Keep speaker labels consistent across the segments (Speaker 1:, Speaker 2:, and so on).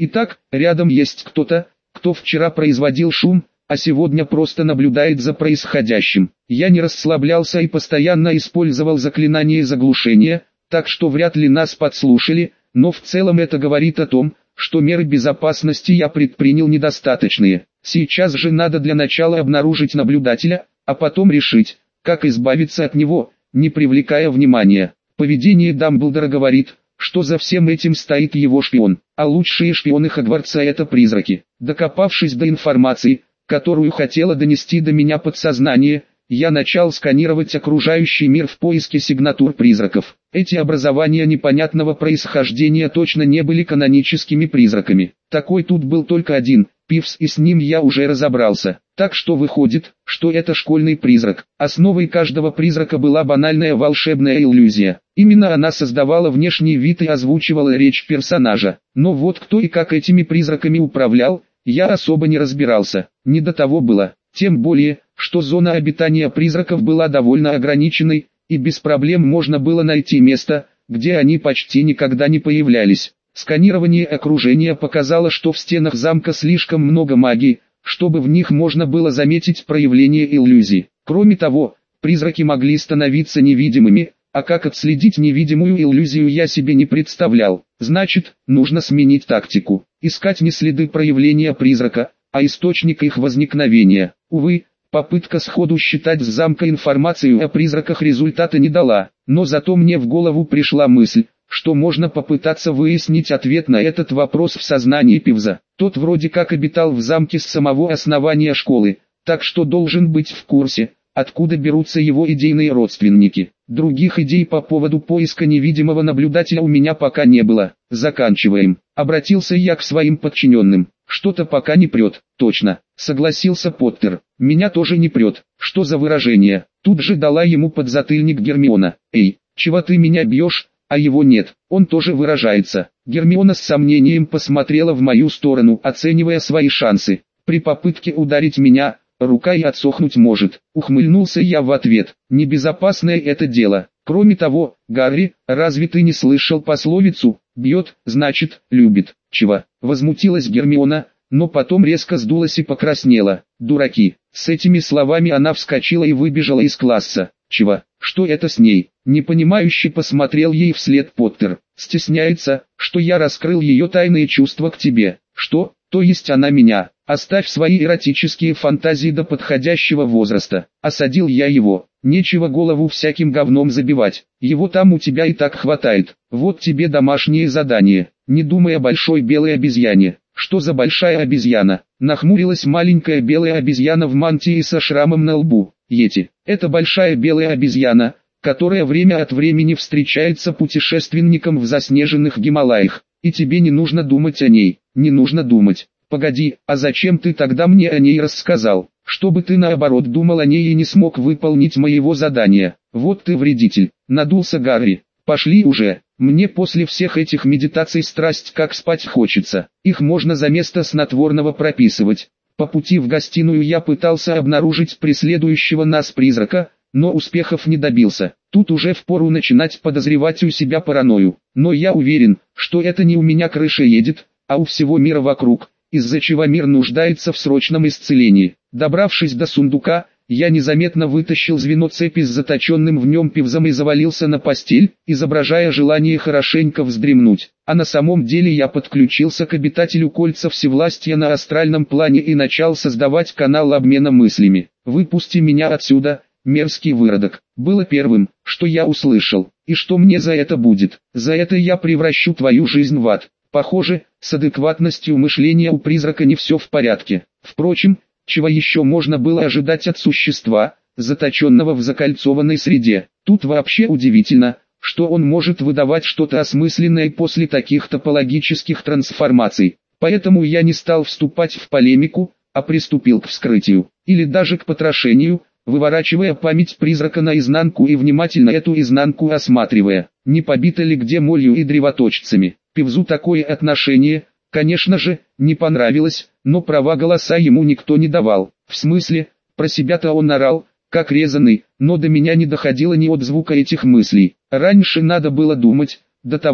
Speaker 1: Итак, рядом есть кто-то, кто вчера производил шум, а сегодня просто наблюдает за происходящим. Я не расслаблялся и постоянно использовал заклинание заглушения, так что вряд ли нас подслушали, но в целом это говорит о том, что меры безопасности я предпринял недостаточные. Сейчас же надо для начала обнаружить наблюдателя, а потом решить, как избавиться от него, не привлекая внимания. Поведение Дамблдора говорит, что за всем этим стоит его шпион, а лучшие шпионы Хогвартса — это призраки. Докопавшись до информации, которую хотело донести до меня подсознание, я начал сканировать окружающий мир в поиске сигнатур призраков. Эти образования непонятного происхождения точно не были каноническими призраками. Такой тут был только один, Пивз, и с ним я уже разобрался. Так что выходит, что это школьный призрак. Основой каждого призрака была банальная волшебная иллюзия. Именно она создавала внешний вид и озвучивала речь персонажа. Но вот кто и как этими призраками управлял, я особо не разбирался. Не до того было. Тем более, что зона обитания призраков была довольно ограниченной, и без проблем можно было найти место, где они почти никогда не появлялись. Сканирование окружения показало, что в стенах замка слишком много магии, чтобы в них можно было заметить проявление иллюзий. Кроме того, призраки могли становиться невидимыми, а как отследить невидимую иллюзию я себе не представлял. Значит, нужно сменить тактику. Искать не следы проявления призрака, а источник их возникновения. Увы, попытка сходу считать с замка информацию о призраках результата не дала, но зато мне в голову пришла мысль, что можно попытаться выяснить ответ на этот вопрос в сознании Пивза. Тот вроде как обитал в замке с самого основания школы, так что должен быть в курсе, откуда берутся его идейные родственники. Других идей по поводу поиска невидимого наблюдателя у меня пока не было. Заканчиваем. Обратился я к своим подчиненным. Что-то пока не прет. Точно, согласился Поттер. Меня тоже не прет. Что за выражение? Тут же дала ему подзатыльник Гермиона. Эй, чего ты меня бьешь? А его нет, он тоже выражается. Гермиона с сомнением посмотрела в мою сторону, оценивая свои шансы. При попытке ударить меня, рука и отсохнуть может. Ухмыльнулся я в ответ. Небезопасное это дело. Кроме того, Гарри, разве ты не слышал пословицу «бьет, значит, любит»? Чего? Возмутилась Гермиона, но потом резко сдулась и покраснела. Дураки. С этими словами она вскочила и выбежала из класса. Чего? Что это с ней? Непонимающе посмотрел ей вслед Поттер. Стесняется, что я раскрыл ее тайные чувства к тебе. Что? То есть она меня? Оставь свои эротические фантазии до подходящего возраста. Осадил я его. Нечего голову всяким говном забивать. Его там у тебя и так хватает. Вот тебе домашнее задание. Не думай о большой белой обезьяне. Что за большая обезьяна? Нахмурилась маленькая белая обезьяна в мантии со шрамом на лбу. Йети. Это большая белая обезьяна, которая время от времени встречается путешественникам в заснеженных Гималаях. И тебе не нужно думать о ней. Не нужно думать. Погоди, а зачем ты тогда мне о ней рассказал? Чтобы ты наоборот думал о ней и не смог выполнить моего задания. Вот ты вредитель. Надулся Гарри. Пошли уже. Мне после всех этих медитаций страсть как спать хочется. Их можно за место снотворного прописывать. По пути в гостиную я пытался обнаружить преследующего нас призрака, но успехов не добился. Тут уже впору начинать подозревать у себя паранойю. Но я уверен, что это не у меня крыша едет, а у всего мира вокруг, из-за чего мир нуждается в срочном исцелении. Добравшись до сундука, я незаметно вытащил звено цепи с заточенным в нем Пивзом и завалился на постель, изображая желание хорошенько вздремнуть. А на самом деле я подключился к обитателю кольца всевластия на астральном плане и начал создавать канал обмена мыслями. «Выпусти меня отсюда, мерзкий выродок», было первым, что я услышал. И что мне за это будет? За это я превращу твою жизнь в ад. Похоже, с адекватностью мышления у призрака не все в порядке. Впрочем, чего еще можно было ожидать от существа, заточенного в закольцованной среде? Тут вообще удивительно, что он может выдавать что-то осмысленное после таких топологических трансформаций. Поэтому я не стал вступать в полемику, а приступил к вскрытию, или даже к потрошению, выворачивая память призрака наизнанку и внимательно эту изнанку осматривая, не побито ли где молью и древоточцами. Пивзу такое отношение, конечно же, не понравилось, но права голоса ему никто не давал. В смысле, про себя-то он орал, как резаный, но до меня не доходило ни от звука этих мыслей. Раньше надо было думать, до того,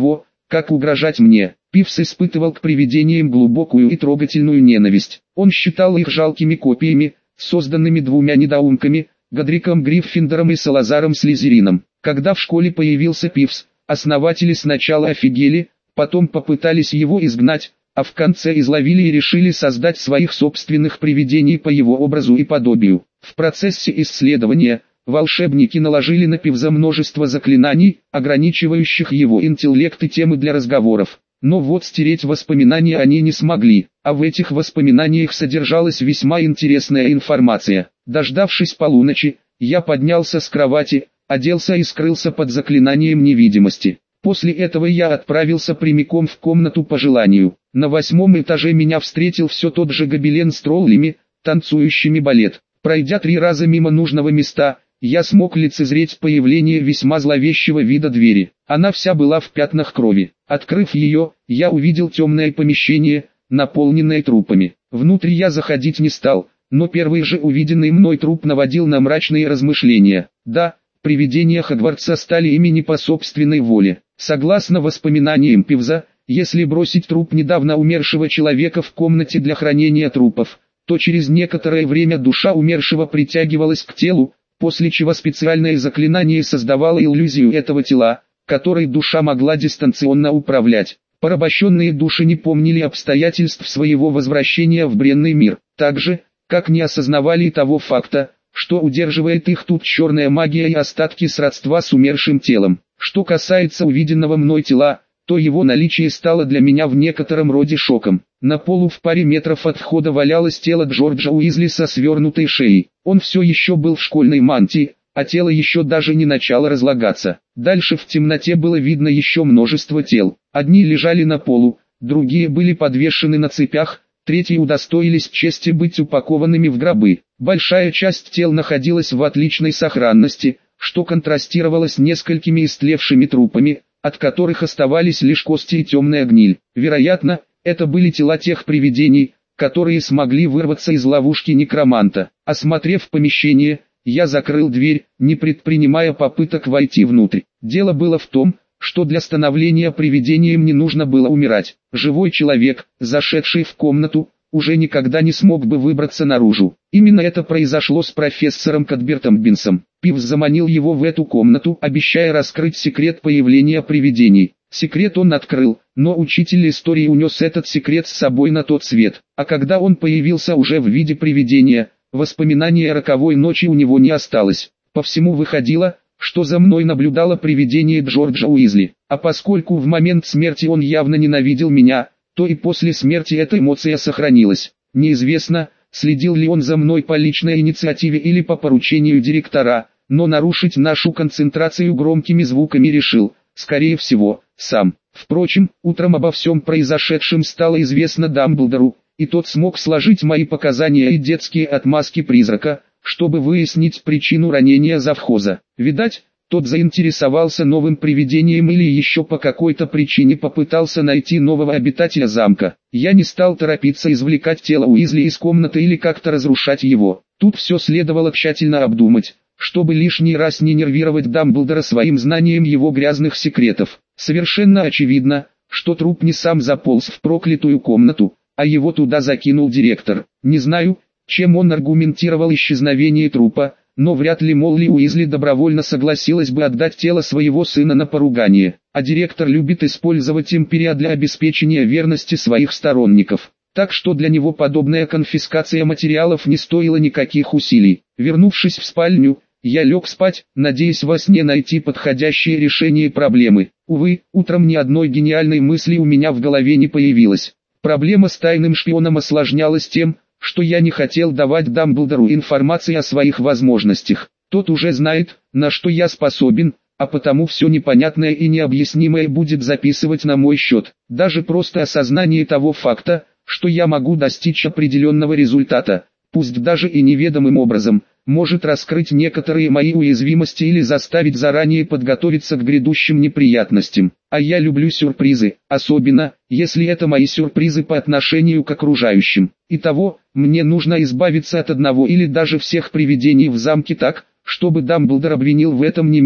Speaker 1: как угрожать мне. Пивз испытывал к привидениям глубокую и трогательную ненависть. Он считал их жалкими копиями, созданными двумя недоумками, Годриком Гриффиндором и Салазаром Слизерином. Когда в школе появился Пивз, основатели сначала офигели, потом попытались его изгнать, а в конце изловили и решили создать своих собственных привидений по его образу и подобию. В процессе исследования, волшебники наложили на Пивза множество заклинаний, ограничивающих его интеллект и темы для разговоров. Но вот стереть воспоминания они не смогли, а в этих воспоминаниях содержалась весьма интересная информация. Дождавшись полуночи, я поднялся с кровати, оделся и скрылся под заклинанием невидимости. После этого я отправился прямиком в комнату по желанию. На 8-м этаже меня встретил все тот же гобелен с троллями, танцующими балет. Пройдя 3 раза мимо нужного места, я смог лицезреть появление весьма зловещего вида двери. Она вся была в пятнах крови. Открыв ее, я увидел темное помещение, наполненное трупами. Внутрь я заходить не стал, но первый же увиденный мной труп наводил на мрачные размышления. Да, привидения Хогвартса стали ими не по собственной воле. Согласно воспоминаниям Пивза, если бросить труп недавно умершего человека в комнате для хранения трупов, то через некоторое время душа умершего притягивалась к телу, после чего специальное заклинание создавало иллюзию этого тела, которой душа могла дистанционно управлять. Порабощенные души не помнили обстоятельств своего возвращения в бренный мир, так же, как не осознавали и того факта, что удерживает их тут черная магия и остатки сродства с умершим телом. Что касается увиденного мной тела, то его наличие стало для меня в некотором роде шоком. На полу в паре метров от входа валялось тело Джорджа Уизли со свернутой шеей. Он все еще был в школьной мантии, а тело еще даже не начало разлагаться. Дальше в темноте было видно еще множество тел. Одни лежали на полу, другие были подвешены на цепях, третьи удостоились чести быть упакованными в гробы. Большая часть тел находилась в отличной сохранности, что контрастировало с несколькими истлевшими трупами, от которых оставались лишь кости и темная гниль. Вероятно, это были тела тех привидений, которые смогли вырваться из ловушки некроманта. Осмотрев помещение, я закрыл дверь, не предпринимая попыток войти внутрь. Дело было в том, что для становления привидением не нужно было умирать. Живой человек, зашедший в комнату, уже никогда не смог бы выбраться наружу. Именно это произошло с профессором Кадбертом Бинсом. Пивз заманил его в эту комнату, обещая раскрыть секрет появления привидений. Секрет он открыл, но учитель истории унес этот секрет с собой на тот свет. А когда он появился уже в виде привидения, воспоминания о роковой ночи у него не осталось. По всему выходило, что за мной наблюдало привидение Джорджа Уизли. А поскольку в момент смерти он явно ненавидел меня, то и после смерти эта эмоция сохранилась. Неизвестно, следил ли он за мной по личной инициативе или по поручению директора, но нарушить нашу концентрацию громкими звуками решил, скорее всего, сам. Впрочем, утром обо всем произошедшем стало известно Дамблдору, и тот смог сложить мои показания и детские отмазки призрака, чтобы выяснить причину ранения завхоза. Видать, тот заинтересовался новым привидением или еще по какой-то причине попытался найти нового обитателя замка. Я не стал торопиться извлекать тело Уизли из комнаты или как-то разрушать его. Тут все следовало тщательно обдумать, чтобы лишний раз не нервировать Дамблдора своим знанием его грязных секретов. Совершенно очевидно, что труп не сам заполз в проклятую комнату, а его туда закинул директор. Не знаю, чем он аргументировал исчезновение трупа, но вряд ли Молли Уизли добровольно согласилась бы отдать тело своего сына на поругание, а директор любит использовать империя для обеспечения верности своих сторонников. Так что для него подобная конфискация материалов не стоила никаких усилий. Вернувшись в спальню, я лег спать, надеясь во сне найти подходящее решение проблемы. Увы, утром ни одной гениальной мысли у меня в голове не появилось. Проблема с тайным шпионом осложнялась тем, что я не хотел давать Дамблдору информации о своих возможностях. Тот уже знает, на что я способен, а потому все непонятное и необъяснимое будет записывать на мой счет. Даже просто осознание того факта, что я могу достичь определенного результата, пусть даже и неведомым образом, может раскрыть некоторые мои уязвимости или заставить заранее подготовиться к грядущим неприятностям. А я люблю сюрпризы, особенно, если это мои сюрпризы по отношению к окружающим. Итого, мне нужно избавиться от одного или даже всех привидений в замке так, чтобы Дамблдор обвинил в этом не меня,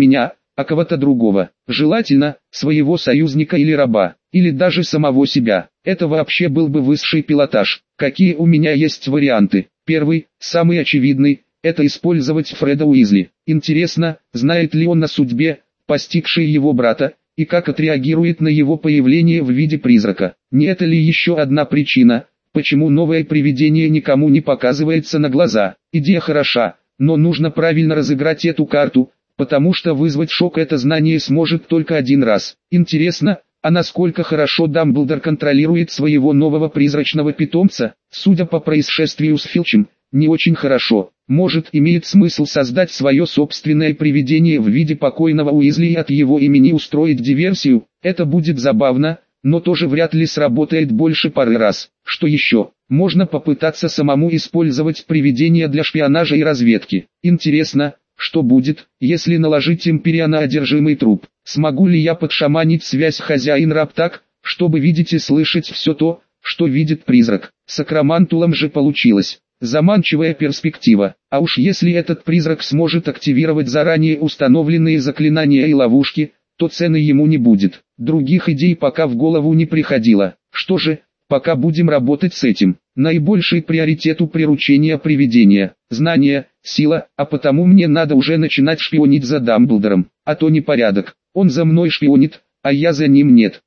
Speaker 1: а кого-то другого. Желательно, своего союзника или раба, или даже самого себя. Это вообще был бы высший пилотаж. Какие у меня есть варианты? Первый, самый очевидный, это использовать Фреда Уизли. Интересно, знает ли он о судьбе, постигшей его брата, и как отреагирует на его появление в виде призрака. Не это ли еще одна причина, почему новое привидение никому не показывается на глаза? Идея хороша, но нужно правильно разыграть эту карту, потому что вызвать шок это знание сможет только один раз. Интересно, а насколько хорошо Дамблдор контролирует своего нового призрачного питомца? Судя по происшествию с Филчем, не очень хорошо. Может, имеет смысл создать свое собственное привидение в виде покойного Уизли и от его имени устроить диверсию? Это будет забавно, но тоже вряд ли сработает больше пары раз. Что еще? Можно попытаться самому использовать привидение для шпионажа и разведки. Интересно, что будет, если наложить империя на одержимый труп? Смогу ли я подшаманить связь хозяин-раб так, чтобы видеть и слышать все то, что видит призрак? С Акромантулом же получилось. Заманчивая перспектива. А уж если этот призрак сможет активировать заранее установленные заклинания и ловушки, то цены ему не будет. Других идей пока в голову не приходило. Что же, пока будем работать с этим. Наибольший приоритет у приручения привидения. Знания, сила, а потому мне надо уже начинать шпионить за Дамблдором. А то непорядок. Он за мной шпионит, а я за ним нет.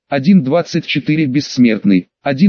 Speaker 1: 1.24 бессмертный.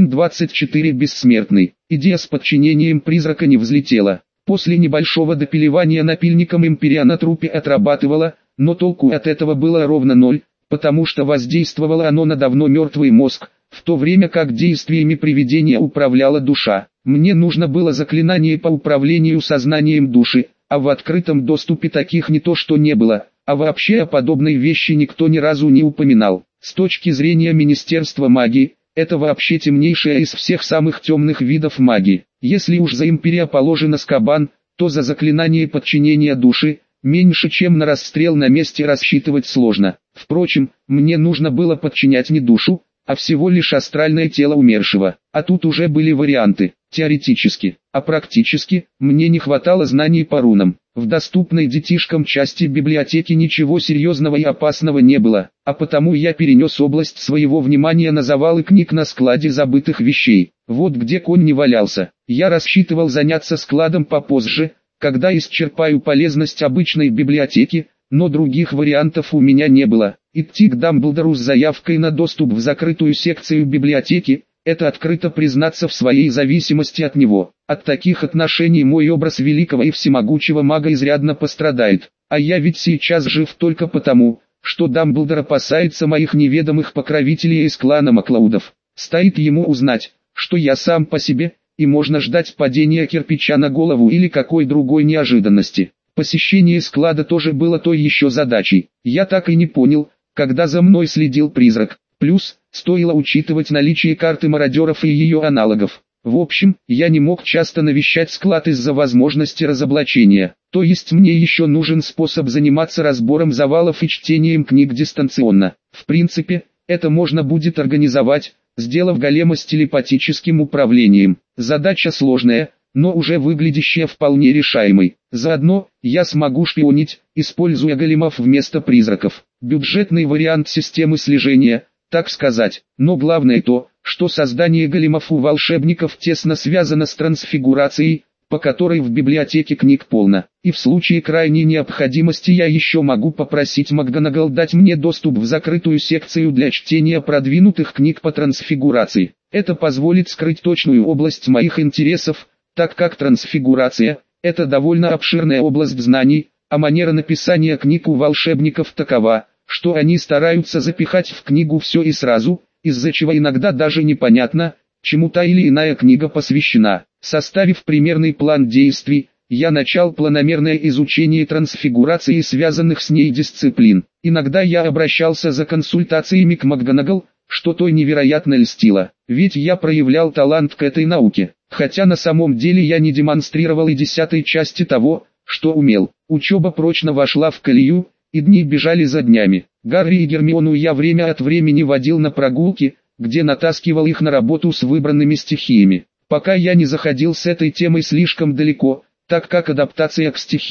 Speaker 1: 1.24 бессмертный. Идея с подчинением призрака не взлетела. После небольшого допиливания напильником империя на трупе отрабатывала, но толку от этого было ровно ноль, потому что воздействовало оно на давно мертвый мозг, в то время как действиями привидения управляла душа. Мне нужно было заклинание по управлению сознанием души, а в открытом доступе таких не то что не было, а вообще о подобной вещи никто ни разу не упоминал. С точки зрения Министерства магии, это вообще темнейшая из всех самых темных видов магии. Если уж за империя положен Азкабан, то за заклинание подчинения души, меньше чем на расстрел на месте рассчитывать сложно. Впрочем, мне нужно было подчинять не душу, а всего лишь астральное тело умершего. А тут уже были варианты, теоретически, а практически, мне не хватало знаний по рунам. В доступной детишкам части библиотеки ничего серьезного и опасного не было, а потому я перенес область своего внимания на завалы книг на складе забытых вещей. Вот где конь не валялся. Я рассчитывал заняться складом попозже, когда исчерпаю полезность обычной библиотеки, но других вариантов у меня не было. Идти к Дамблдору с заявкой на доступ в закрытую секцию библиотеки – это открыто признаться в своей зависимости от него. От таких отношений мой образ великого и всемогучего мага изрядно пострадает. А я ведь сейчас жив только потому, что Дамблдор опасается моих неведомых покровителей из клана Маклаудов. Стоит ему узнать, что я сам по себе, и можно ждать падения кирпича на голову или какой другой неожиданности. Посещение склада тоже было той еще задачей. Я так и не понял, когда за мной следил призрак. Плюс, стоило учитывать наличие карты мародеров и ее аналогов. В общем, я не мог часто навещать склад из-за возможности разоблачения. То есть мне еще нужен способ заниматься разбором завалов и чтением книг дистанционно. В принципе, это можно будет организовать, сделав голема с телепатическим управлением. Задача сложная, но уже выглядящая вполне решаемой. Заодно, я смогу шпионить, используя големов вместо призраков. Бюджетный вариант системы слежения, так сказать. Но главное то, что создание големов у волшебников тесно связано с трансфигурацией, по которой в библиотеке книг полно. И в случае крайней необходимости я еще могу попросить МакГонагал дать мне доступ в закрытую секцию для чтения продвинутых книг по трансфигурации. Это позволит скрыть точную область моих интересов, так как трансфигурация – это довольно обширная область знаний, а манера написания книг у волшебников такова, что они стараются запихать в книгу все и сразу, из-за чего иногда даже непонятно, чему та или иная книга посвящена. Составив примерный план действий, я начал планомерное изучение трансфигурации и связанных с ней дисциплин. Иногда я обращался за консультациями к МакГонагал, что той невероятно льстило, ведь я проявлял талант к этой науке, хотя на самом деле я не демонстрировал и 10-й части того, что умел. Учеба прочно вошла в колею, и дни бежали за днями. Гарри и Гермиону я время от времени водил на прогулки, где натаскивал их на работу с выбранными стихиями. Пока я не заходил с этой темой слишком далеко, так как адаптация к стихии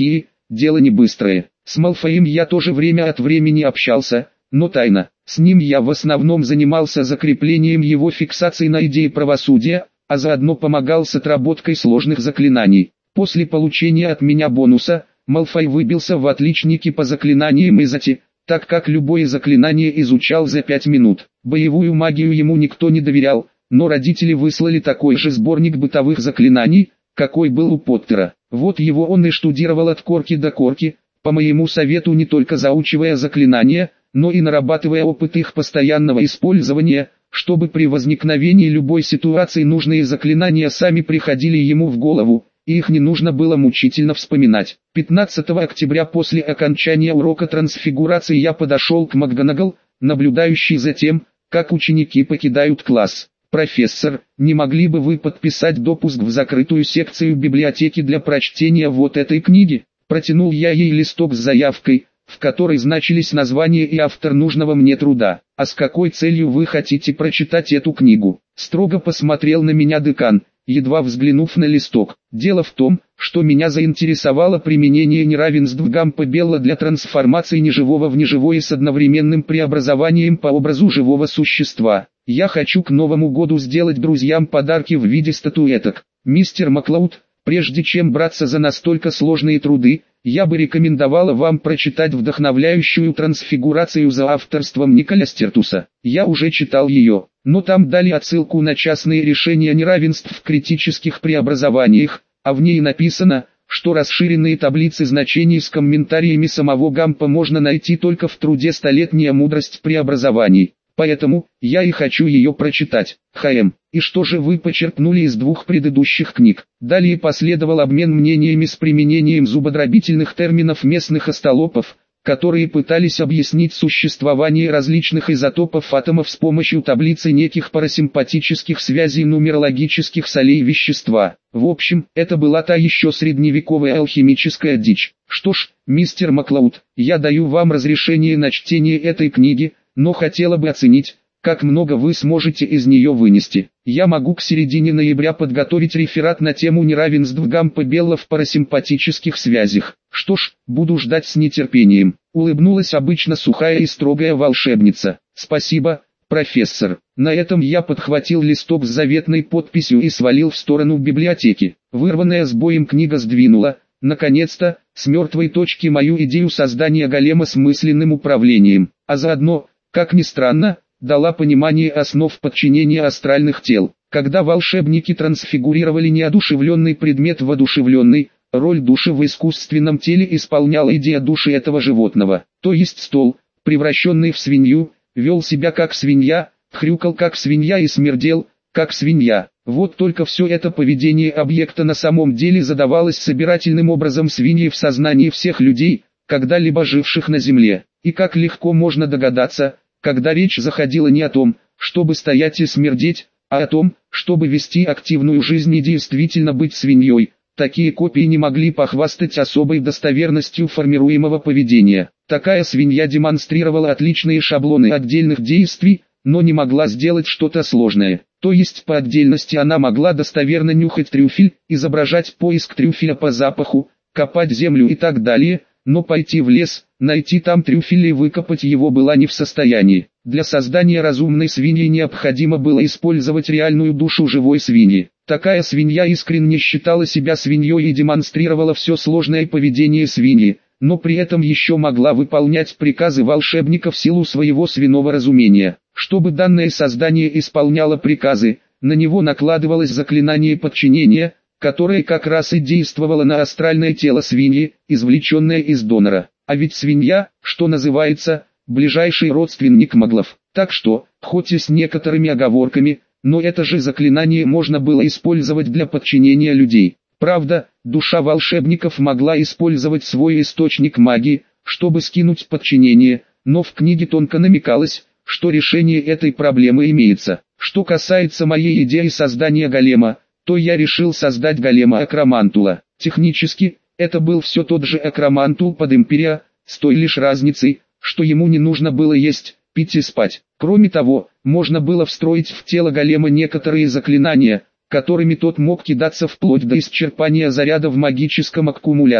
Speaker 1: дело не быстрое. С Малфоем я тоже время от времени общался, но тайно. С ним я в основном занимался закреплением его фиксации на идее правосудия, а заодно помогал с отработкой сложных заклинаний. После получения от меня бонуса, Малфой выбился в отличники по заклинаниям Изати, так как любое заклинание изучал за 5 минут. Боевую магию ему никто не доверял, но родители выслали такой же сборник бытовых заклинаний, какой был у Поттера. Вот его он и штудировал от корки до корки, по моему совету не только заучивая заклинания, но и нарабатывая опыт их постоянного использования, чтобы при возникновении любой ситуации нужные заклинания сами приходили ему в голову, и их не нужно было мучительно вспоминать. 15 октября после окончания урока трансфигурации я подошел к МакГонагал, наблюдающей за тем, как ученики покидают класс. «Профессор, не могли бы вы подписать допуск в закрытую секцию библиотеки для прочтения вот этой книги?» Протянул я ей листок с заявкой, в которой значились название и автор нужного мне труда. «А с какой целью вы хотите прочитать эту книгу?» Строго посмотрел на меня декан, едва взглянув на листок. «Дело в том, что меня заинтересовало применение неравенств Гамма-Белла для трансформации неживого в неживое с одновременным преобразованием по образу живого существа. Я хочу к Новому году сделать друзьям подарки в виде статуэток. Мистер Маклауд, прежде чем браться за настолько сложные труды, я бы рекомендовала вам прочитать вдохновляющую трансфигурацию за авторством Николя Стертуса. Я уже читал ее, но там дали отсылку на частные решения неравенств в критических преобразованиях, а в ней написано, что расширенные таблицы значений с комментариями самого Гампа можно найти только в труде «Столетняя мудрость преобразований». Поэтому, я и хочу ее прочитать. ХМ. И что же вы почерпнули из двух предыдущих книг? Далее последовал обмен мнениями с применением зубодробительных терминов местных остолопов, которые пытались объяснить существование различных изотопов атомов с помощью таблицы неких парасимпатических связей нумерологических солей вещества. В общем, это была та еще средневековая алхимическая дичь. Что ж, мистер Маклауд, я даю вам разрешение на чтение этой книги, но хотела бы оценить, как много вы сможете из нее вынести. Я могу к середине ноября подготовить реферат на тему неравенств Гамма-Белла в парасимпатических связях. Что ж, буду ждать с нетерпением. Улыбнулась обычно сухая и строгая волшебница. Спасибо, профессор. На этом я подхватил листок с заветной подписью и свалил в сторону библиотеки. Вырванная с боем книга сдвинула, наконец-то, с мертвой точки мою идею создания голема с мысленным управлением, а заодно, как ни странно, дала понимание основ подчинения астральных тел. Когда волшебники трансфигурировали неодушевленный предмет в одушевленный, роль души в искусственном теле исполняла идея души этого животного. То есть стол, превращенный в свинью, вел себя как свинья, хрюкал как свинья и смердел, как свинья. Вот только все это поведение объекта на самом деле задавалось собирательным образом свиньи в сознании всех людей, когда-либо живших на земле. И как легко можно догадаться, когда речь заходила не о том, чтобы стоять и смердеть, а о том, чтобы вести активную жизнь и действительно быть свиньей, такие копии не могли похвастать особой достоверностью формируемого поведения. Такая свинья демонстрировала отличные шаблоны отдельных действий, но не могла сделать что-то сложное. То есть по отдельности она могла достоверно нюхать трюфель, изображать поиск трюфеля по запаху, копать землю и так далее, но пойти в лес, найти там трюфель и выкопать его была не в состоянии. Для создания разумной свиньи необходимо было использовать реальную душу живой свиньи. Такая свинья искренне считала себя свиньей и демонстрировала все сложное поведение свиньи, но при этом еще могла выполнять приказы волшебника в силу своего свиного разумения. Чтобы данное создание исполняло приказы, на него накладывалось заклинание подчинения, которое как раз и действовало на астральное тело свиньи, извлеченное из донора. А ведь свинья, что называется, ближайший родственник маглов. Так что, хоть и с некоторыми оговорками, но это же заклинание можно было использовать для подчинения людей. Правда, душа волшебников могла использовать свой источник магии, чтобы скинуть подчинение, но в книге тонко намекалось, что решение этой проблемы имеется. Что касается моей идеи создания голема, то я решил создать голема Акромантула. Технически, это был все тот же Акромантул под Империя, с той лишь разницей, что ему не нужно было есть, пить и спать. Кроме того, можно было встроить в тело голема некоторые заклинания, которыми тот мог кидаться вплоть до исчерпания заряда в магическом аккумуляторе.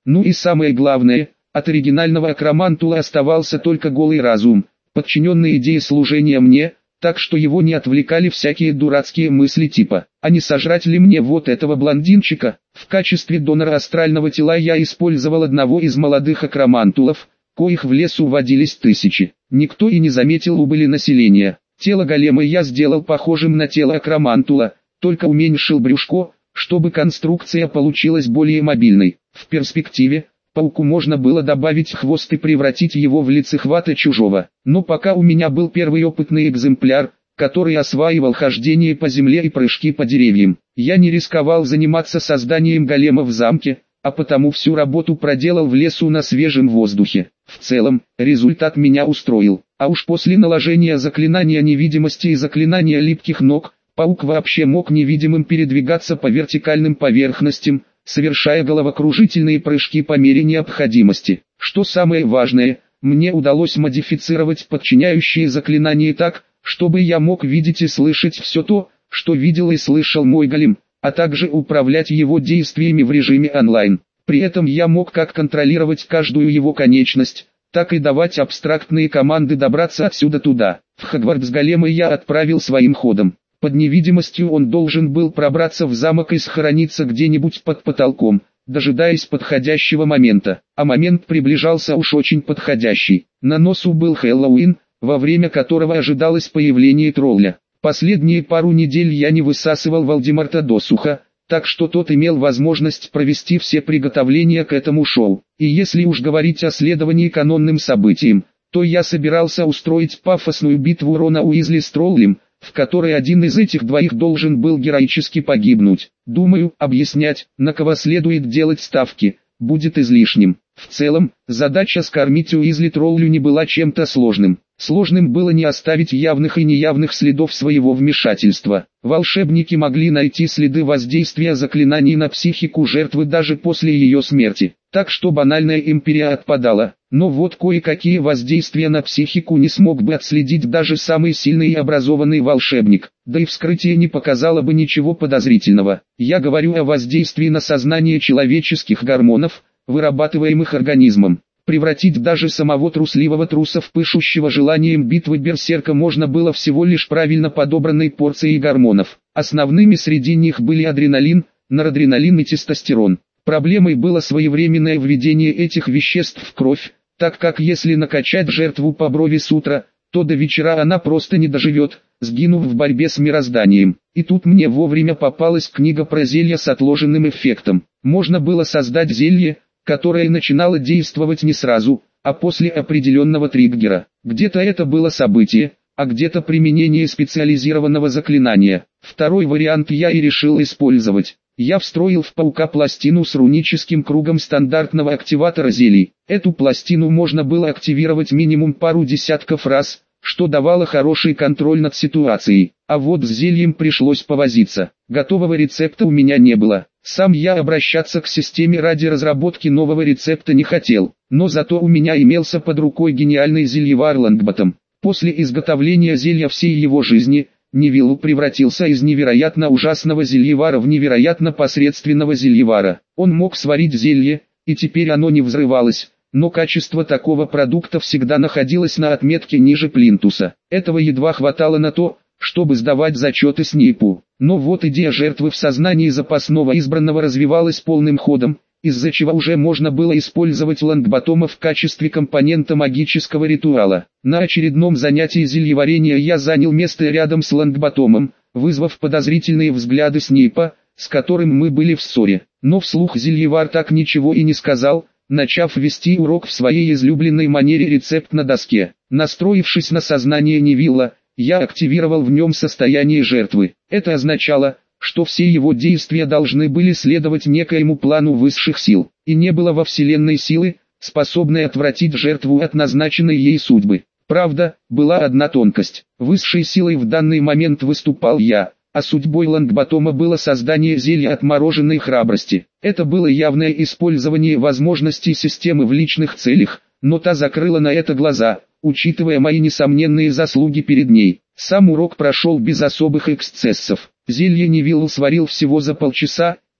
Speaker 1: Ну и самое главное, от оригинального акромантула оставался только голый разум, подчиненный идее служения мне, так что его не отвлекали всякие дурацкие мысли типа «А не сожрать ли мне вот этого блондинчика?». В качестве донора астрального тела я использовал одного из молодых акромантулов, коих в лесу водились тысячи. Никто и не заметил убыли населения. Тело голема я сделал похожим на тело акромантула, только уменьшил брюшко, чтобы конструкция получилась более мобильной. В перспективе, пауку можно было добавить хвост и превратить его в лицехвата чужого. Но пока у меня был первый опытный экземпляр, который осваивал хождение по земле и прыжки по деревьям, я не рисковал заниматься созданием голема в замке, а потому всю работу проделал в лесу на свежем воздухе. В целом, результат меня устроил, а уж после наложения заклинания невидимости и заклинания липких ног, паук вообще мог невидимым передвигаться по вертикальным поверхностям, совершая головокружительные прыжки по мере необходимости. Что самое важное, мне удалось модифицировать подчиняющие заклинания так, чтобы я мог видеть и слышать все то, что видел и слышал мой голем, а также управлять его действиями в режиме онлайн. При этом я мог как контролировать каждую его конечность, так и давать абстрактные команды добраться отсюда туда. В Хогвартс голема я отправил своим ходом. Под невидимостью он должен был пробраться в замок и схорониться где-нибудь под потолком, дожидаясь подходящего момента. А момент приближался уж очень подходящий. На носу был Хэллоуин, во время которого ожидалось появление тролля. Последние пару недель я не высасывал Волдеморта досуха, так что тот имел возможность провести все приготовления к этому шоу. И если уж говорить о следовании канонным событиям, то я собирался устроить пафосную битву Рона Уизли с троллем, в которой один из этих двоих должен был героически погибнуть. Думаю, объяснять, на кого следует делать ставки, будет излишним. В целом, задача скормить Уизли троллю не была чем-то сложным. Сложным было не оставить явных и неявных следов своего вмешательства. Волшебники могли найти следы воздействия заклинаний на психику жертвы даже после ее смерти, так что банальная империя отпадала. Но вот кое-какие воздействия на психику не смог бы отследить даже самый сильный и образованный волшебник, да и вскрытие не показало бы ничего подозрительного. Я говорю о воздействии на сознание человеческих гормонов, вырабатываемых организмом. Превратить даже самого трусливого труса в пышущего желанием битвы берсерка можно было всего лишь правильно подобранной порцией гормонов. Основными среди них были адреналин, норадреналин и тестостерон. Проблемой было своевременное введение этих веществ в кровь, так как если накачать жертву по брови с утра, то до вечера она просто не доживет, сгинув в борьбе с мирозданием. И тут мне вовремя попалась книга про зелья с отложенным эффектом. Можно было создать зелье, которое начинало действовать не сразу, а после определенного триггера. Где-то это было событие, а где-то применение специализированного заклинания. Второй вариант я и решил использовать. Я встроил в паука пластину с руническим кругом стандартного активатора зелий. Эту пластину можно было активировать минимум пару десятков раз, что давало хороший контроль над ситуацией. А вот с зельем пришлось повозиться. Готового рецепта у меня не было. Сам я обращаться к системе ради разработки нового рецепта не хотел, но зато у меня имелся под рукой гениальный зельевар Лонгботом. После изготовления зелья всей его жизни, Невиллу превратился из невероятно ужасного зельевара в невероятно посредственного зельевара. Он мог сварить зелье, и теперь оно не взрывалось, но качество такого продукта всегда находилось на отметке ниже плинтуса. Этого едва хватало на то, чтобы сдавать зачеты Снейпу. Но вот идея жертвы в сознании запасного избранного развивалась полным ходом, из-за чего уже можно было использовать Лонгботома в качестве компонента магического ритуала. На очередном занятии зельеварения я занял место рядом с Лонгботомом, вызвав подозрительные взгляды Снейпа, с которым мы были в ссоре. Но вслух зельевар так ничего и не сказал, начав вести урок в своей излюбленной манере рецепт на доске. Настроившись на сознание Невилла, я активировал в нем состояние жертвы. Это означало, что все его действия должны были следовать некоему плану высших сил, и не было во вселенной силы, способной отвратить жертву от назначенной ей судьбы. Правда, была одна тонкость. Высшей силой в данный момент выступал я, а судьбой Лонгботома было создание зелья отмороженной храбрости. Это было явное использование возможностей системы в личных целях, но та закрыла на это глаза, учитывая мои несомненные заслуги перед ней. Сам урок прошел без особых эксцессов. Зелье Невиллу сварил всего за полчаса,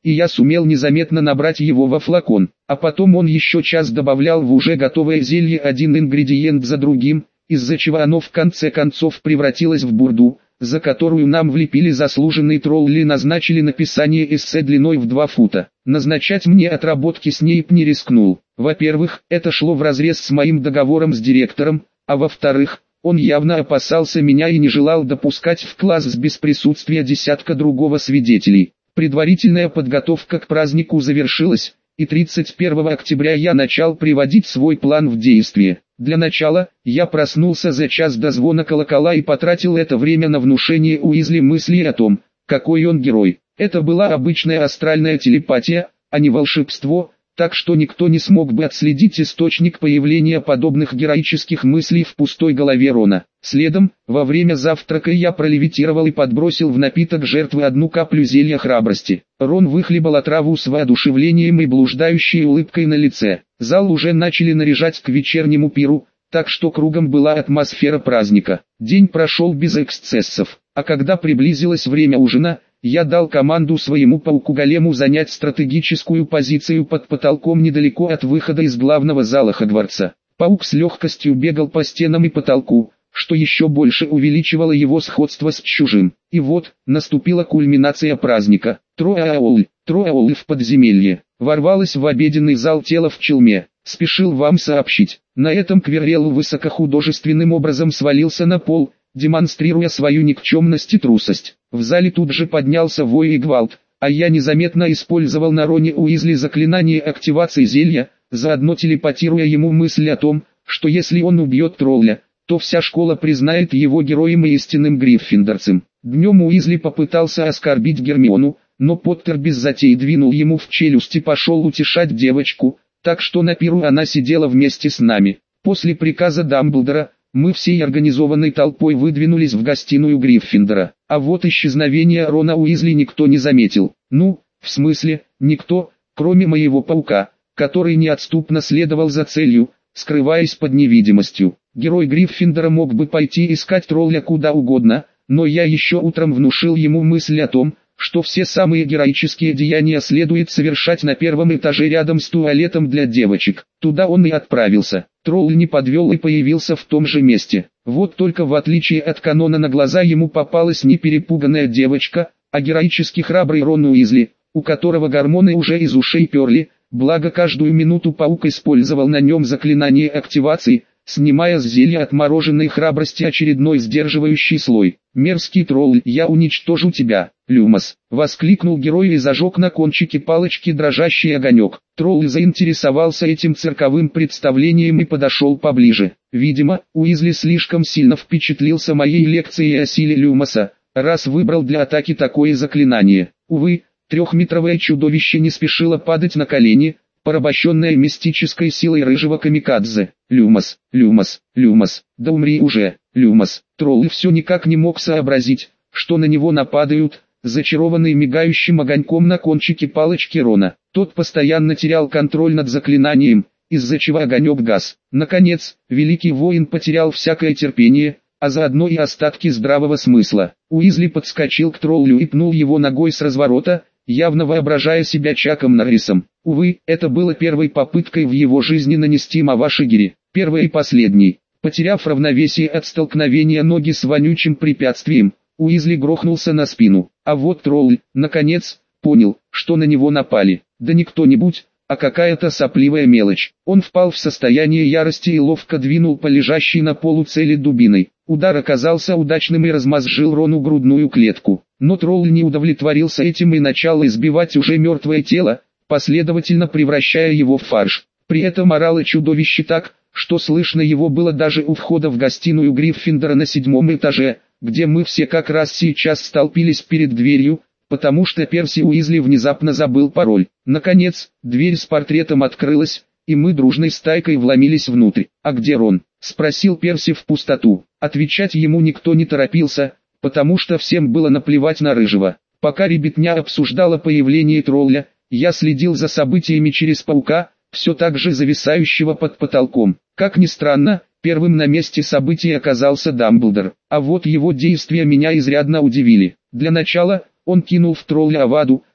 Speaker 1: и я сумел незаметно набрать его во флакон. А потом он еще час добавлял в уже готовое зелье один ингредиент за другим, из-за чего оно в конце концов превратилось в бурду, за которую нам влепили заслуженный тролль и назначили написание эссе длиной в 2 фута. Назначать мне отработки Снейп не рискнул. Во-первых, это шло вразрез с моим договором с директором, а во-вторых, он явно опасался меня и не желал допускать в класс без присутствия десятка другого свидетелей. Предварительная подготовка к празднику завершилась, и 31 октября я начал приводить свой план в действие. Для начала, я проснулся за час до звона колокола и потратил это время на внушение Уизли мыслей о том, какой он герой. Это была обычная астральная телепатия, а не волшебство, так что никто не смог бы отследить источник появления подобных героических мыслей в пустой голове Рона. Следом, во время завтрака я пролевитировал и подбросил в напиток жертвы 1 каплю зелья храбрости. Рон выхлебал отраву с воодушевлением и блуждающей улыбкой на лице. Зал уже начали наряжать к вечернему пиру, так что кругом была атмосфера праздника. День прошел без эксцессов, а когда приблизилось время ужина, я дал команду своему пауку-голему занять стратегическую позицию под потолком недалеко от выхода из главного зала Хогвартса. Паук с легкостью бегал по стенам и потолку, что еще больше увеличивало его сходство с чужим. И вот, наступила кульминация праздника. Трое аулы в подземелье. Ворвалось в обеденный зал тело в челме. Спешил вам сообщить. На этом Квиррелл высокохудожественным образом свалился на пол, демонстрируя свою никчемность и трусость. В зале тут же поднялся вой и гвалт, а я незаметно использовал на Роне Уизли заклинание активации зелья, заодно телепатируя ему мысль о том, что если он убьет тролля, то вся школа признает его героем и истинным гриффиндорцем. Днем Уизли попытался оскорбить Гермиону, но Поттер без затей двинул ему в челюсть и пошел утешать девочку, так что на пиру она сидела вместе с нами. После приказа Дамблдора, мы всей организованной толпой выдвинулись в гостиную Гриффиндора, а вот исчезновение Рона Уизли никто не заметил. Ну, в смысле, никто, кроме моего паука, который неотступно следовал за целью, скрываясь под невидимостью. Герой Гриффиндора мог бы пойти искать тролля куда угодно, но я еще утром внушил ему мысль о том, что все самые героические деяния следует совершать на 1-м этаже рядом с туалетом для девочек. Туда он и отправился. Тролль не подвел и появился в том же месте. Вот только в отличие от канона на глаза ему попалась не перепуганная девочка, а героически храбрый Рон Уизли, у которого гормоны уже из ушей перли, благо каждую минуту паук использовал на нем заклинание активации, снимая с зелья отмороженной храбрости очередной сдерживающий слой. «Мерзкий тролль, я уничтожу тебя, Люмос!» — воскликнул герой и зажег на кончике палочки дрожащий огонек. Тролль заинтересовался этим цирковым представлением и подошел поближе. Видимо, Уизли слишком сильно впечатлился моей лекцией о силе Люмоса, раз выбрал для атаки такое заклинание. Увы, 3-метровое чудовище не спешило падать на колени, порабощенная мистической силой рыжего камикадзе. «Люмос, Люмос, Люмос, да умри уже, Люмос!» Тролль все никак не мог сообразить, что на него нападают, зачарованный мигающим огоньком на кончике палочки Рона. Тот постоянно терял контроль над заклинанием, из-за чего огонек гас. Наконец, великий воин потерял всякое терпение, а заодно и остатки здравого смысла. Уизли подскочил к троллю и пнул его ногой с разворота, явно воображая себя Чаком Норрисом. Увы, это было первой попыткой в его жизни нанести Мавашигири, первой и последней. Потеряв равновесие от столкновения ноги с вонючим препятствием, Уизли грохнулся на спину. А вот тролль, наконец, понял, что на него напали. Да не кто-нибудь, а какая-то сопливая мелочь. Он впал в состояние ярости и ловко двинул по лежащей на полу цели дубиной. Удар оказался удачным и размозжил Рону грудную клетку. Но тролль не удовлетворился этим и начал избивать уже мертвое тело, последовательно превращая его в фарш. При этом орало чудовище так, что слышно его было даже у входа в гостиную Гриффиндора на 7-м этаже, где мы все как раз сейчас столпились перед дверью, потому что Перси Уизли внезапно забыл пароль. Наконец, дверь с портретом открылась, и мы дружной стайкой вломились внутрь. «А где Рон?» — спросил Перси в пустоту. Отвечать ему никто не торопился, потому что всем было наплевать на рыжего. Пока ребятня обсуждала появление тролля, я следил за событиями через паука, все так же зависающего под потолком. Как ни странно, первым на месте событий оказался Дамблдор, а вот его действия меня изрядно удивили. Для начала, он кинул в тролля Аваду,